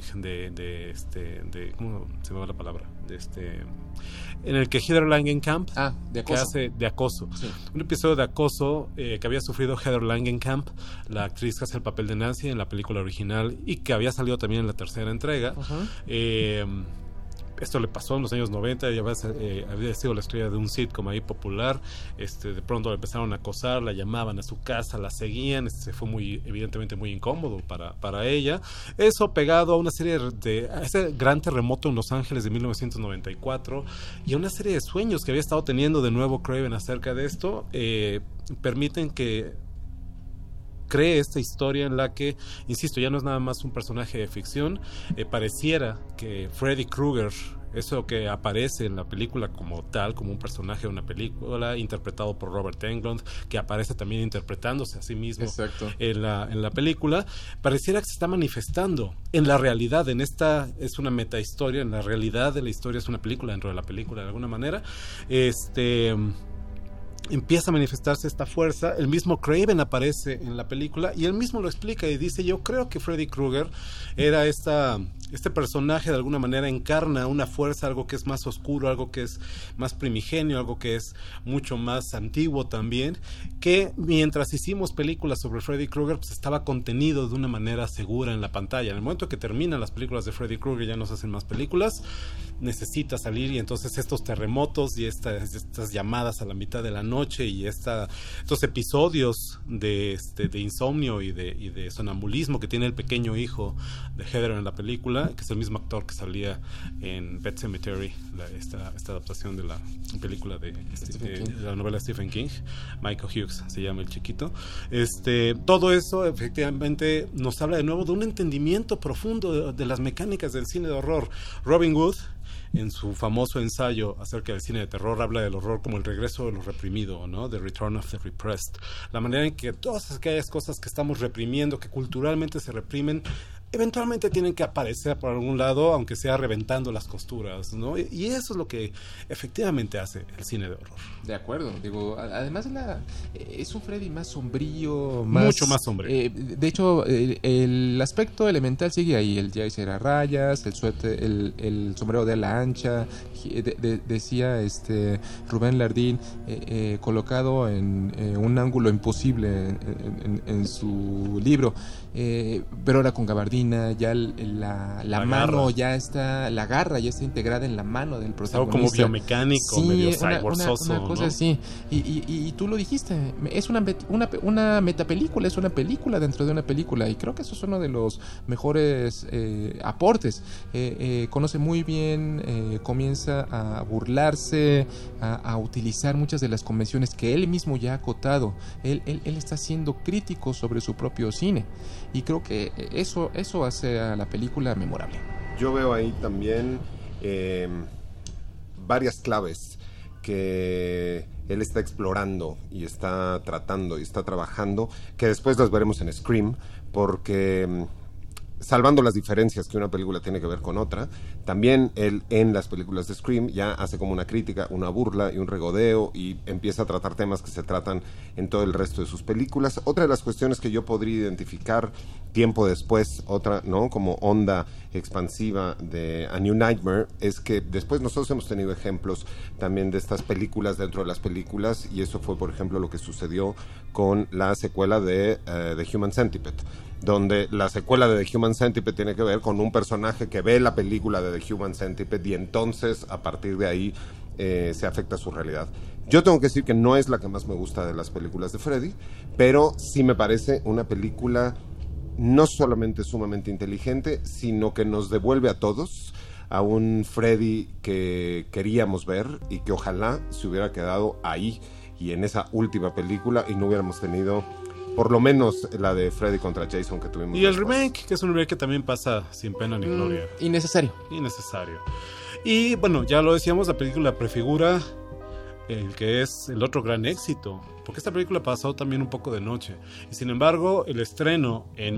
¿cómo se me va la palabra? En el que Heather Langenkamp que hace de acoso. Sí. Un episodio de acoso que había sufrido Heather Langenkamp, la actriz que hace el papel de Nancy en la película original y que había salido también en la tercera entrega. Esto le pasó en los años 90, ella había sido la estrella de un sitcom ahí popular. De pronto la empezaron a acosar, la llamaban a su casa, la seguían. Fue evidentemente muy incómodo para ella. Eso pegado a una serie a ese gran terremoto en Los Ángeles de 1994 y a una serie de sueños que había estado teniendo de nuevo Craven acerca de esto, permiten que cree esta historia en la que, insisto, ya no es nada más un personaje de ficción. Pareciera que Freddy Krueger, eso que aparece en la película como tal, como un personaje de una película, interpretado por Robert Englund, que aparece también interpretándose a sí mismo en la película, pareciera que se está manifestando en la realidad. Es una metahistoria, en la realidad de la historia es una película dentro de la película de alguna manera. Empieza a manifestarse esta fuerza. El mismo Craven aparece en la película y él mismo lo explica y dice: yo creo que Freddy Krueger era este personaje, de alguna manera encarna una fuerza, algo que es más oscuro, algo que es más primigenio, algo que es mucho más antiguo también, que mientras hicimos películas sobre Freddy Krueger pues estaba contenido de una manera segura en la pantalla. En el momento que terminan las películas de Freddy Krueger, ya no se hacen más películas, necesita salir, y entonces estos terremotos y estas llamadas a la mitad de la noche y estos episodios de insomnio y de sonambulismo que tiene el pequeño hijo de Heather en la película, que es el mismo actor que salía en Pet Sematary, esta adaptación de la película de la novela de Stephen King. Michael Hughes se llama el chiquito. Todo eso efectivamente nos habla de nuevo de un entendimiento profundo de las mecánicas del cine de horror. Robin Wood, en su famoso ensayo acerca del cine de terror, habla del horror como el regreso de los reprimidos. reprimido, ¿no? The Return of the Repressed. La manera en que todas aquellas cosas que estamos reprimiendo, que culturalmente se reprimen, eventualmente tienen que aparecer por algún lado, aunque sea reventando las costuras, ¿no? Y eso es lo que efectivamente hace el cine de horror. De acuerdo, digo, además es un Freddy más sombrío, mucho más sombrío. De hecho, el aspecto elemental sigue ahí, el Jaeger a rayas, el suéter, el sombrero de ala ancha, decía Rubén Lardín, colocado en un ángulo imposible en su libro, pero ahora con gabardina, ya la mano ya está, la garra ya está integrada en la mano del protagonista. Algo como biomecánico, sí, medio cyborgsoso, una cosa ¿no? así. Y tú lo dijiste, es una metapelícula, es una película dentro de una película, y creo que eso es uno de los mejores aportes. Conoce muy bien, comienza a burlarse, a utilizar muchas de las convenciones que él mismo ya ha acotado. Él está siendo crítico sobre su propio cine, y creo que eso hace a la película memorable. Yo veo ahí también varias claves que él está explorando y está tratando y está trabajando, que después las veremos en Scream, porque salvando las diferencias que una película tiene que ver con otra, también él en las películas de Scream ya hace como una crítica, una burla y un regodeo, y empieza a tratar temas que se tratan en todo el resto de sus películas. Otra de las cuestiones que yo podría identificar tiempo después, otra, ¿no?, como onda expansiva de A New Nightmare, es que después nosotros hemos tenido ejemplos también de estas películas dentro de las películas, y eso fue, por ejemplo, lo que sucedió con la secuela de The Human Centipede, donde la secuela de The Human Centipede tiene que ver con un personaje que ve la película de The Human Centipede y entonces a partir de ahí se afecta su realidad. Yo tengo que decir que no es la que más me gusta de las películas de Freddy, pero sí me parece una película no solamente sumamente inteligente, sino que nos devuelve a todos a un Freddy que queríamos ver y que ojalá se hubiera quedado ahí y en esa última película y no hubiéramos tenido por lo menos la de Freddy contra Jason que tuvimos. Y el remake, que es un remake que también pasa sin pena ni gloria. Innecesario. Y bueno, ya lo decíamos, la película prefigura el que es el otro gran éxito, porque esta película pasó también un poco de noche, y sin embargo el estreno en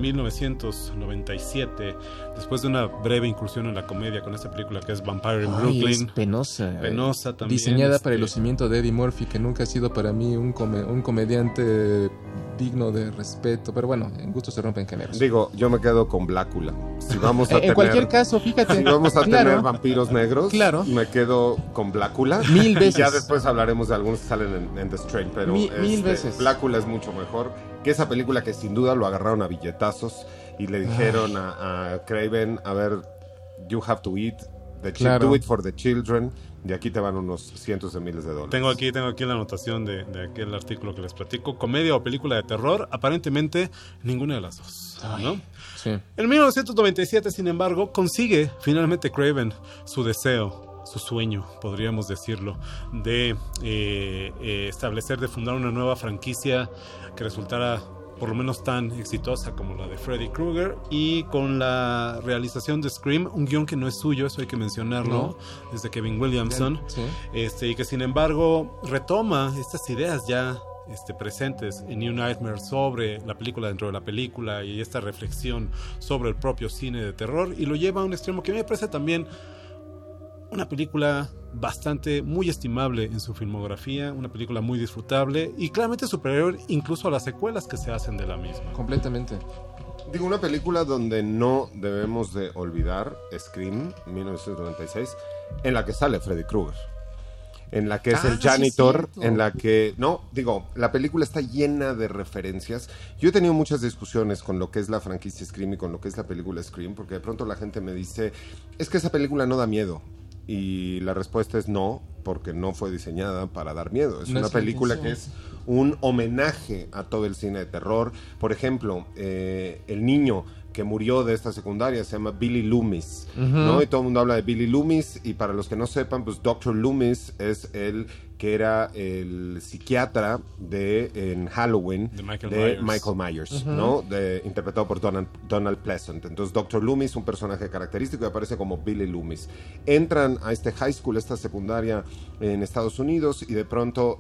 1997, después de una breve incursión en la comedia con esta película que es Vampire in Brooklyn, es penosa también, diseñada para el lucimiento de Eddie Murphy, que nunca ha sido para mí un comediante digno de respeto, pero bueno, en gusto se rompen géneros. Digo, yo me quedo con Blácula. Si vamos a en cualquier caso, fíjate, si vamos a tener vampiros negros, me quedo con Blácula. 1000 veces. Y ya después hablaremos de algunos que salen en The Strain, pero mil veces. Blácula es mucho mejor que esa película que sin duda lo agarraron a billetazos y le dijeron a Craven, a ver, you have to eat, do it for the children, y aquí te van unos cientos de miles de dólares. Tengo aquí la anotación de aquel artículo que les platico. Comedia o película de terror, aparentemente ninguna de las dos, ¿no? Sí. En 1997, sin embargo, consigue finalmente Craven su deseo, su sueño, podríamos decirlo, de establecer, de fundar una nueva franquicia que resultara por lo menos tan exitosa como la de Freddy Krueger, y con la realización de Scream, un guión que no es suyo, eso hay que mencionarlo, es de Kevin Williamson, y que sin embargo retoma estas ideas ya presentes en New Nightmare sobre la película dentro de la película y esta reflexión sobre el propio cine de terror, y lo lleva a un extremo que me parece también una película muy estimable en su filmografía, una película muy disfrutable y claramente superior incluso a las secuelas que se hacen de la misma. Completamente. Digo, una película donde no debemos de olvidar Scream, 1996, en la que sale Freddy Krueger, en la que es el janitor, sí, en la que... No, digo, la película está llena de referencias. Yo he tenido muchas discusiones con lo que es la franquicia Scream y con lo que es la película Scream, porque de pronto la gente me dice, es que esa película no da miedo. Y la respuesta es no, porque no fue diseñada para dar miedo. Es una película que es un homenaje a todo el cine de terror. Por ejemplo, el niño que murió de esta secundaria se llama Billy Loomis, ¿no? Y todo el mundo habla de Billy Loomis, y para los que no sepan, pues Dr. Loomis es el que era el psiquiatra en Halloween de Michael Myers, ¿no? Interpretado por Donald Pleasant. Entonces Dr. Loomis, un personaje característico que aparece como Billy Loomis. Entran a este high school, esta secundaria en Estados Unidos, y de pronto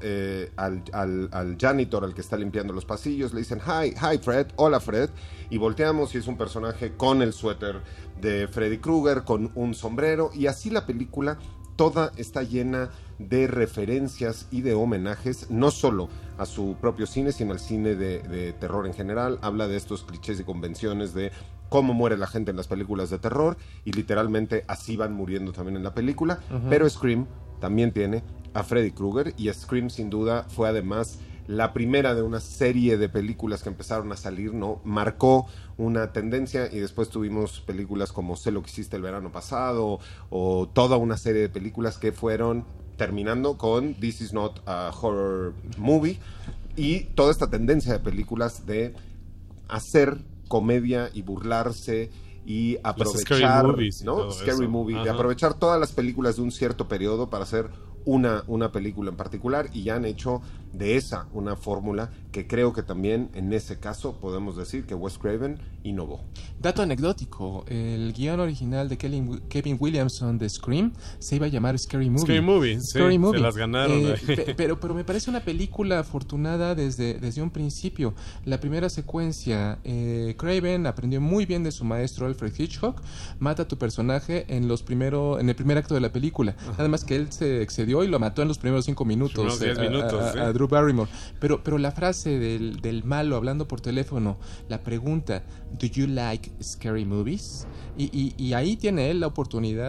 al janitor, al que está limpiando los pasillos, le dicen hi Fred, hola Fred, y volteamos y es un personaje con el suéter de Freddy Krueger, con un sombrero, y así la película toda está llena de referencias y de homenajes, no solo a su propio cine, sino al cine de terror en general. Habla de estos clichés y convenciones de cómo muere la gente en las películas de terror, y literalmente así van muriendo también en la película. Pero Scream también tiene a Freddy Krueger, y Scream sin duda fue además la primera de una serie de películas que empezaron a salir, ¿no? Marcó una tendencia, y después tuvimos películas como Sé lo que hiciste el verano pasado, o toda una serie de películas que fueron terminando con This is not a horror movie, y toda esta tendencia de películas de hacer comedia y burlarse y aprovechar, scary movies, ¿no? Scary movie, de aprovechar todas las películas de un cierto periodo para hacer una película en particular, y ya han hecho de esa una fórmula que creo que también en ese caso podemos decir que Wes Craven innovó. Dato anecdótico, el guión original de Kevin Williamson de Scream se iba a llamar Scary Movie. Scary Movie, Scary Movie. Se las ganaron. Pero me parece una película afortunada desde un principio. La primera secuencia, Craven aprendió muy bien de su maestro Alfred Hitchcock, mata a tu personaje en el primer acto de la película. Nada más que él se excedió y lo mató en los primeros 5 minutos, 10 minutos a Drew Barrymore. Pero la frase del malo hablando por teléfono, la pregunta, ¿do you like scary movies? Y ahí tiene él la oportunidad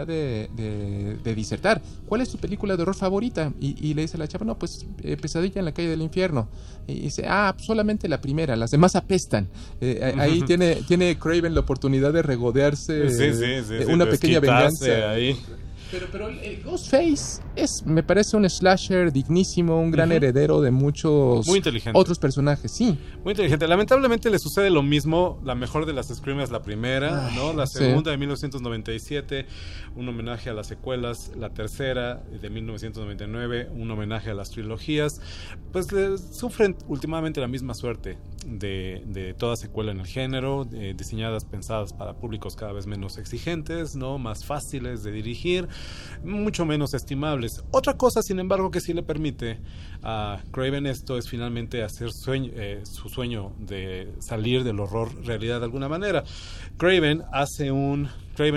de disertar. ¿Cuál es tu película de horror favorita? Y le dice a la chava, no, pues Pesadilla en la calle del infierno. Y dice, solamente la primera, las demás apestan. Ahí tiene Craven la oportunidad de regodearse una pequeña venganza. Ahí. Pero el Ghostface me parece un slasher dignísimo, un gran heredero de muchos otros personajes, sí. Muy inteligente. Lamentablemente le sucede lo mismo. La mejor de las Scream es la primera, ¿no? La segunda de 1997, un homenaje a las secuelas. La tercera de 1999, un homenaje a las trilogías. Pues sufren últimamente la misma suerte de toda secuela en el género, diseñadas, pensadas para públicos cada vez menos exigentes, ¿no? Más fáciles de dirigir, mucho menos estimables. Otra cosa, sin embargo, que sí le permite a Craven esto es finalmente hacer su sueño de salir del horror realidad de alguna manera. Craven hace un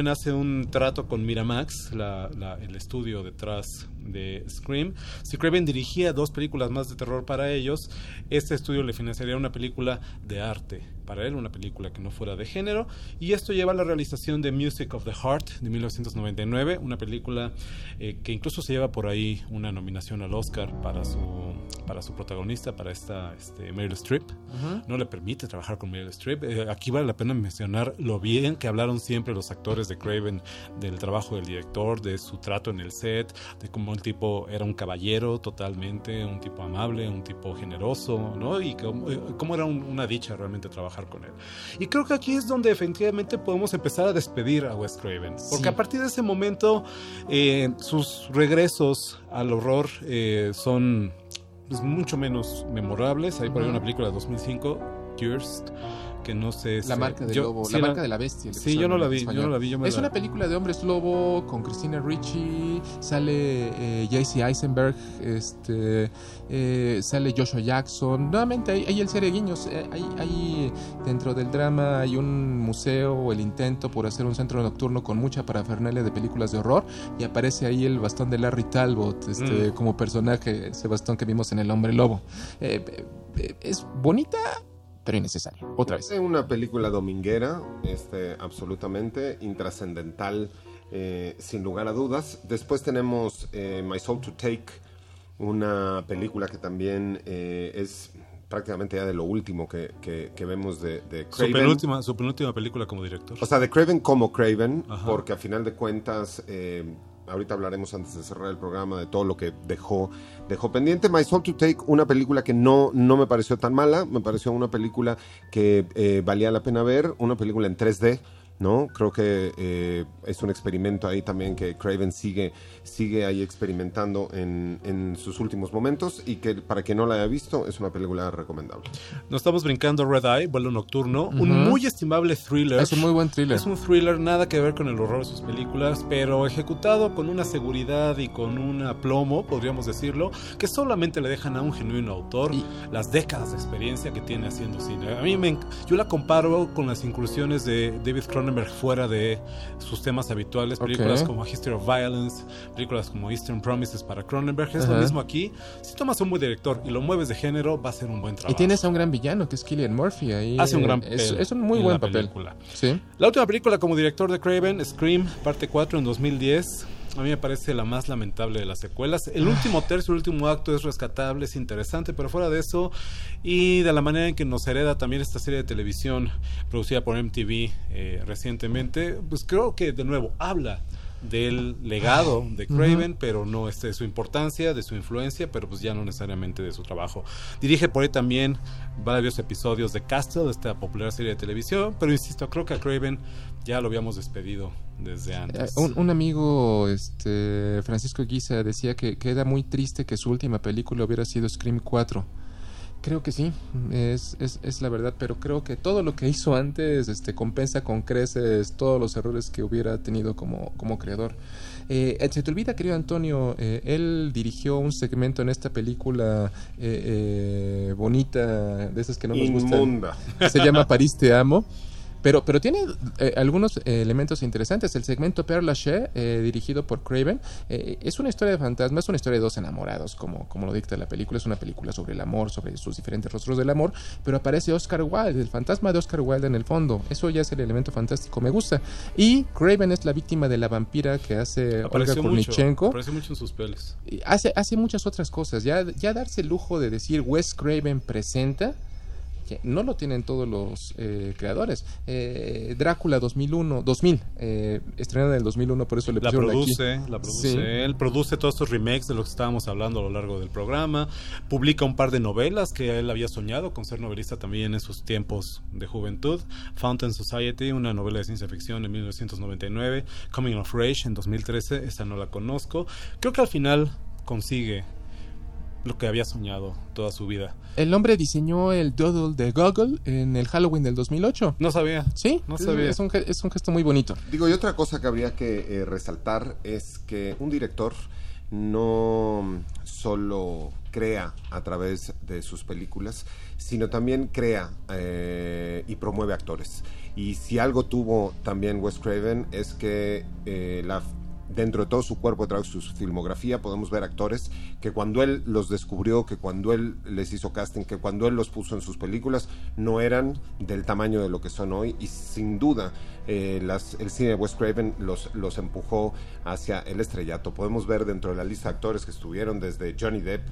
trato con Miramax, el estudio detrás de Scream. Si Craven dirigía 2 películas más de terror para ellos, este estudio le financiaría una película de arte para él, una película que no fuera de género, y esto lleva a la realización de Music of the Heart de 1999, una película que incluso se lleva por ahí una nominación al Oscar para su protagonista, para esta Meryl Streep. No le permite trabajar con Meryl Streep. Aquí vale la pena mencionar lo bien que hablaron siempre los actores de Craven del trabajo del director, de su trato en el set, de cómo el tipo era un caballero totalmente, un tipo amable, un tipo generoso, ¿no? Y cómo era una dicha realmente trabajar con él. Y creo que aquí es donde efectivamente podemos empezar a despedir a Wes Craven, porque a partir de ese momento sus regresos al horror son pues mucho menos memorables. Hay por ahí una película de 2005, Cursed, que no sé... La marca del lobo, la marca de la bestia. Sí, yo no la vi. Es una película de hombres lobo con Christina Ricci, sale Jesse Eisenberg, sale Joshua Jackson. Nuevamente hay el serie de guiños. Hay dentro del drama hay un museo, o el intento por hacer un centro nocturno con mucha parafernalia de películas de horror, y aparece ahí el bastón de Larry Talbot como personaje, ese bastón que vimos en El Hombre Lobo. Es bonita, pero innecesaria. Otra vez. Es una película dominguera, absolutamente intrascendental, sin lugar a dudas. Después tenemos My Soul to Take, una película que también es prácticamente ya de lo último que vemos de Craven. Su penúltima película como director. O sea, de Craven como Craven, porque a final de cuentas... ahorita hablaremos antes de cerrar el programa de todo lo que dejó pendiente. My Soul to Take, una película que no me pareció tan mala, me pareció una película que valía la pena ver, una película en 3D, ¿no? Creo que es un experimento ahí también que Craven sigue ahí experimentando en sus últimos momentos, y que para quien no la haya visto es una película recomendable. Nos estamos brincando Red Eye, Vuelo Nocturno, un muy estimable thriller. Es un muy buen thriller. Es un thriller, nada que ver con el horror de sus películas, pero ejecutado con una seguridad y con un aplomo, podríamos decirlo, que solamente le dejan a un genuino autor las décadas de experiencia que tiene haciendo cine. A mí yo la comparo con las incursiones de David Cronenberg fuera de sus temas habituales, películas como History of Violence, películas como Eastern Promises para Cronenberg. Es lo mismo aquí. Si tomas un buen director y lo mueves de género, va a ser un buen trabajo. Y tienes a un gran villano que es Cillian Murphy ahí. Hace un gran papel. Es un muy buen papel. Sí. La última película como director de Craven, Scream, parte 4 en 2010. A mí me parece la más lamentable de las secuelas. El último tercio, el último acto es rescatable, es interesante, pero fuera de eso, y de la manera en que nos hereda también esta serie de televisión producida por MTV recientemente, pues creo que de nuevo habla del legado de Craven, pero no de su importancia, de su influencia, pero pues ya no necesariamente de su trabajo. Dirige por ahí también varios episodios de Castle, esta popular serie de televisión, pero insisto, creo que a Craven ya lo habíamos despedido desde antes. Un amigo, Francisco Guisa, decía que era muy triste que su última película hubiera sido Scream 4. Creo que sí, es la verdad, pero creo que todo lo que hizo antes compensa con creces todos los errores que hubiera tenido como creador. Se te olvida, querido Antonio, él dirigió un segmento en esta película bonita, de esas que no nos gustan. Se llama París te amo. Pero tiene algunos elementos interesantes. El segmento Père Lachaise, dirigido por Craven, es una historia de fantasmas, es una historia de dos enamorados, como lo dicta la película. Es una película sobre el amor, sobre sus diferentes rostros del amor, pero aparece Oscar Wilde, el fantasma de Oscar Wilde en el fondo. Eso ya es el elemento fantástico, me gusta. Y Craven es la víctima de la vampira que hace Olga Kurnichenko. Aparece mucho en sus pelis. Hace muchas otras cosas. Ya darse el lujo de decir Wes Craven presenta, no lo tienen todos los creadores. Drácula 2000, estrenada en el 2001, por eso le pusieron aquí. La produce. Sí. Él produce todos estos remakes de los que estábamos hablando a lo largo del programa. Publica un par de novelas que él había soñado con ser novelista también en sus tiempos de juventud. Fountain Society, una novela de ciencia ficción en 1999. Coming of Rage en 2013, esta no la conozco. Creo que al final consigue lo que había soñado toda su vida. El hombre diseñó el doodle de Gogol en el Halloween del 2008. No sabía. Sí, no sabía. Es un gesto muy bonito. Digo, y otra cosa que habría que resaltar es que un director no solo crea a través de sus películas, sino también crea y promueve actores. Y si algo tuvo también Wes Craven es que dentro de todo su cuerpo, de su filmografía, podemos ver actores que cuando él los descubrió, que cuando él les hizo casting, que cuando él los puso en sus películas, no eran del tamaño de lo que son hoy, y sin duda el cine de Wes Craven los empujó hacia el estrellato. Podemos ver dentro de la lista de actores que estuvieron desde Johnny Depp,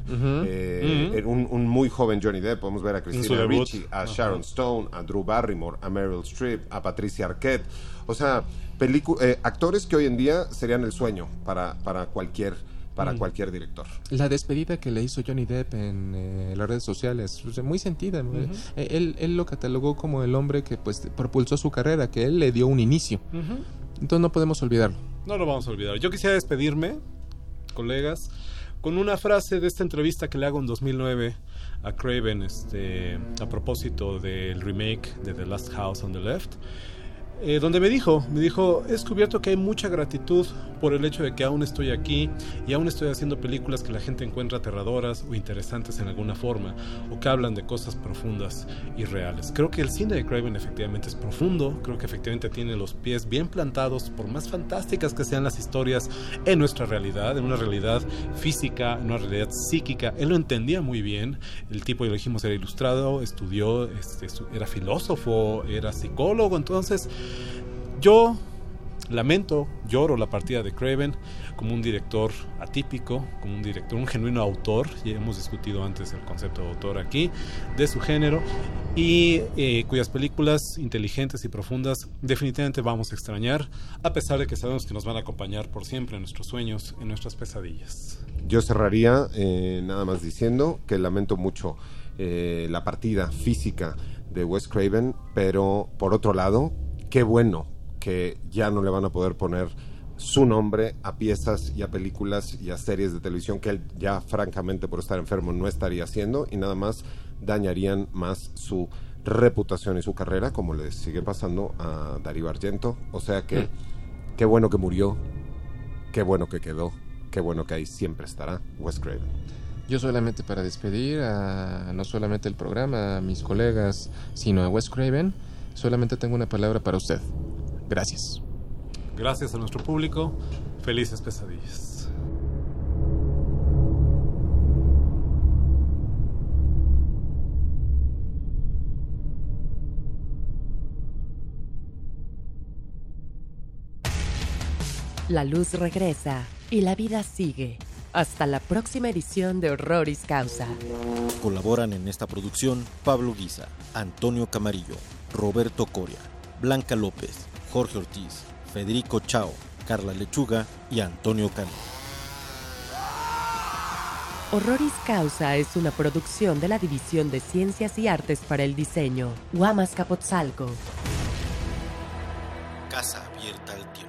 un muy joven Johnny Depp, podemos ver a Christina Ricci, a Sharon Stone, a Drew Barrymore, a Meryl Streep, a Patricia Arquette. O sea, actores que hoy en día serían el sueño para cualquier director. La despedida que le hizo Johnny Depp en las redes sociales, muy sentida. Él lo catalogó como el hombre que pues propulsó su carrera, que él le dio un inicio. Entonces no podemos olvidarlo. No lo vamos a olvidar. Yo quisiera despedirme, colegas, con una frase de esta entrevista que le hago en 2009 a Craven, a propósito del remake de The Last House on the Left. Donde me dijo, he descubierto que hay mucha gratitud por el hecho de que aún estoy aquí y aún estoy haciendo películas que la gente encuentra aterradoras o interesantes en alguna forma, o que hablan de cosas profundas y reales. Creo que el cine de Craven efectivamente es profundo, creo que efectivamente tiene los pies bien plantados, por más fantásticas que sean las historias, en nuestra realidad, en una realidad física, en una realidad psíquica. Él lo entendía muy bien. El tipo, ya lo dijimos, era ilustrado, estudió, era filósofo, era psicólogo. Entonces yo lloro la partida de Craven como un director atípico, como un director, un genuino autor. Ya hemos discutido antes el concepto de autor aquí, de su género, y cuyas películas inteligentes y profundas definitivamente vamos a extrañar, a pesar de que sabemos que nos van a acompañar por siempre en nuestros sueños, en nuestras pesadillas. Yo cerraría nada más diciendo que lamento mucho la partida física de Wes Craven, pero por otro lado, qué bueno que ya no le van a poder poner su nombre a piezas y a películas y a series de televisión que él ya francamente por estar enfermo no estaría haciendo, y nada más dañarían más su reputación y su carrera, como le sigue pasando a Darío Argento. O sea que qué bueno que murió, qué bueno que quedó, qué bueno que ahí siempre estará Wes Craven. Yo solamente para despedir a no solamente el programa, a mis colegas, sino a Wes Craven, solamente tengo una palabra para usted. Gracias. Gracias a nuestro público. Felices pesadillas. La luz regresa y la vida sigue. Hasta la próxima edición de Horroris Causa. Colaboran en esta producción Pablo Guiza, Antonio Camarillo, Roberto Coria, Blanca López, Jorge Ortiz, Federico Chao, Carla Lechuga y Antonio Cano. Horroris Causa es una producción de la División de Ciencias y Artes para el Diseño, Huamas Capotzalco. Casa abierta al tiempo.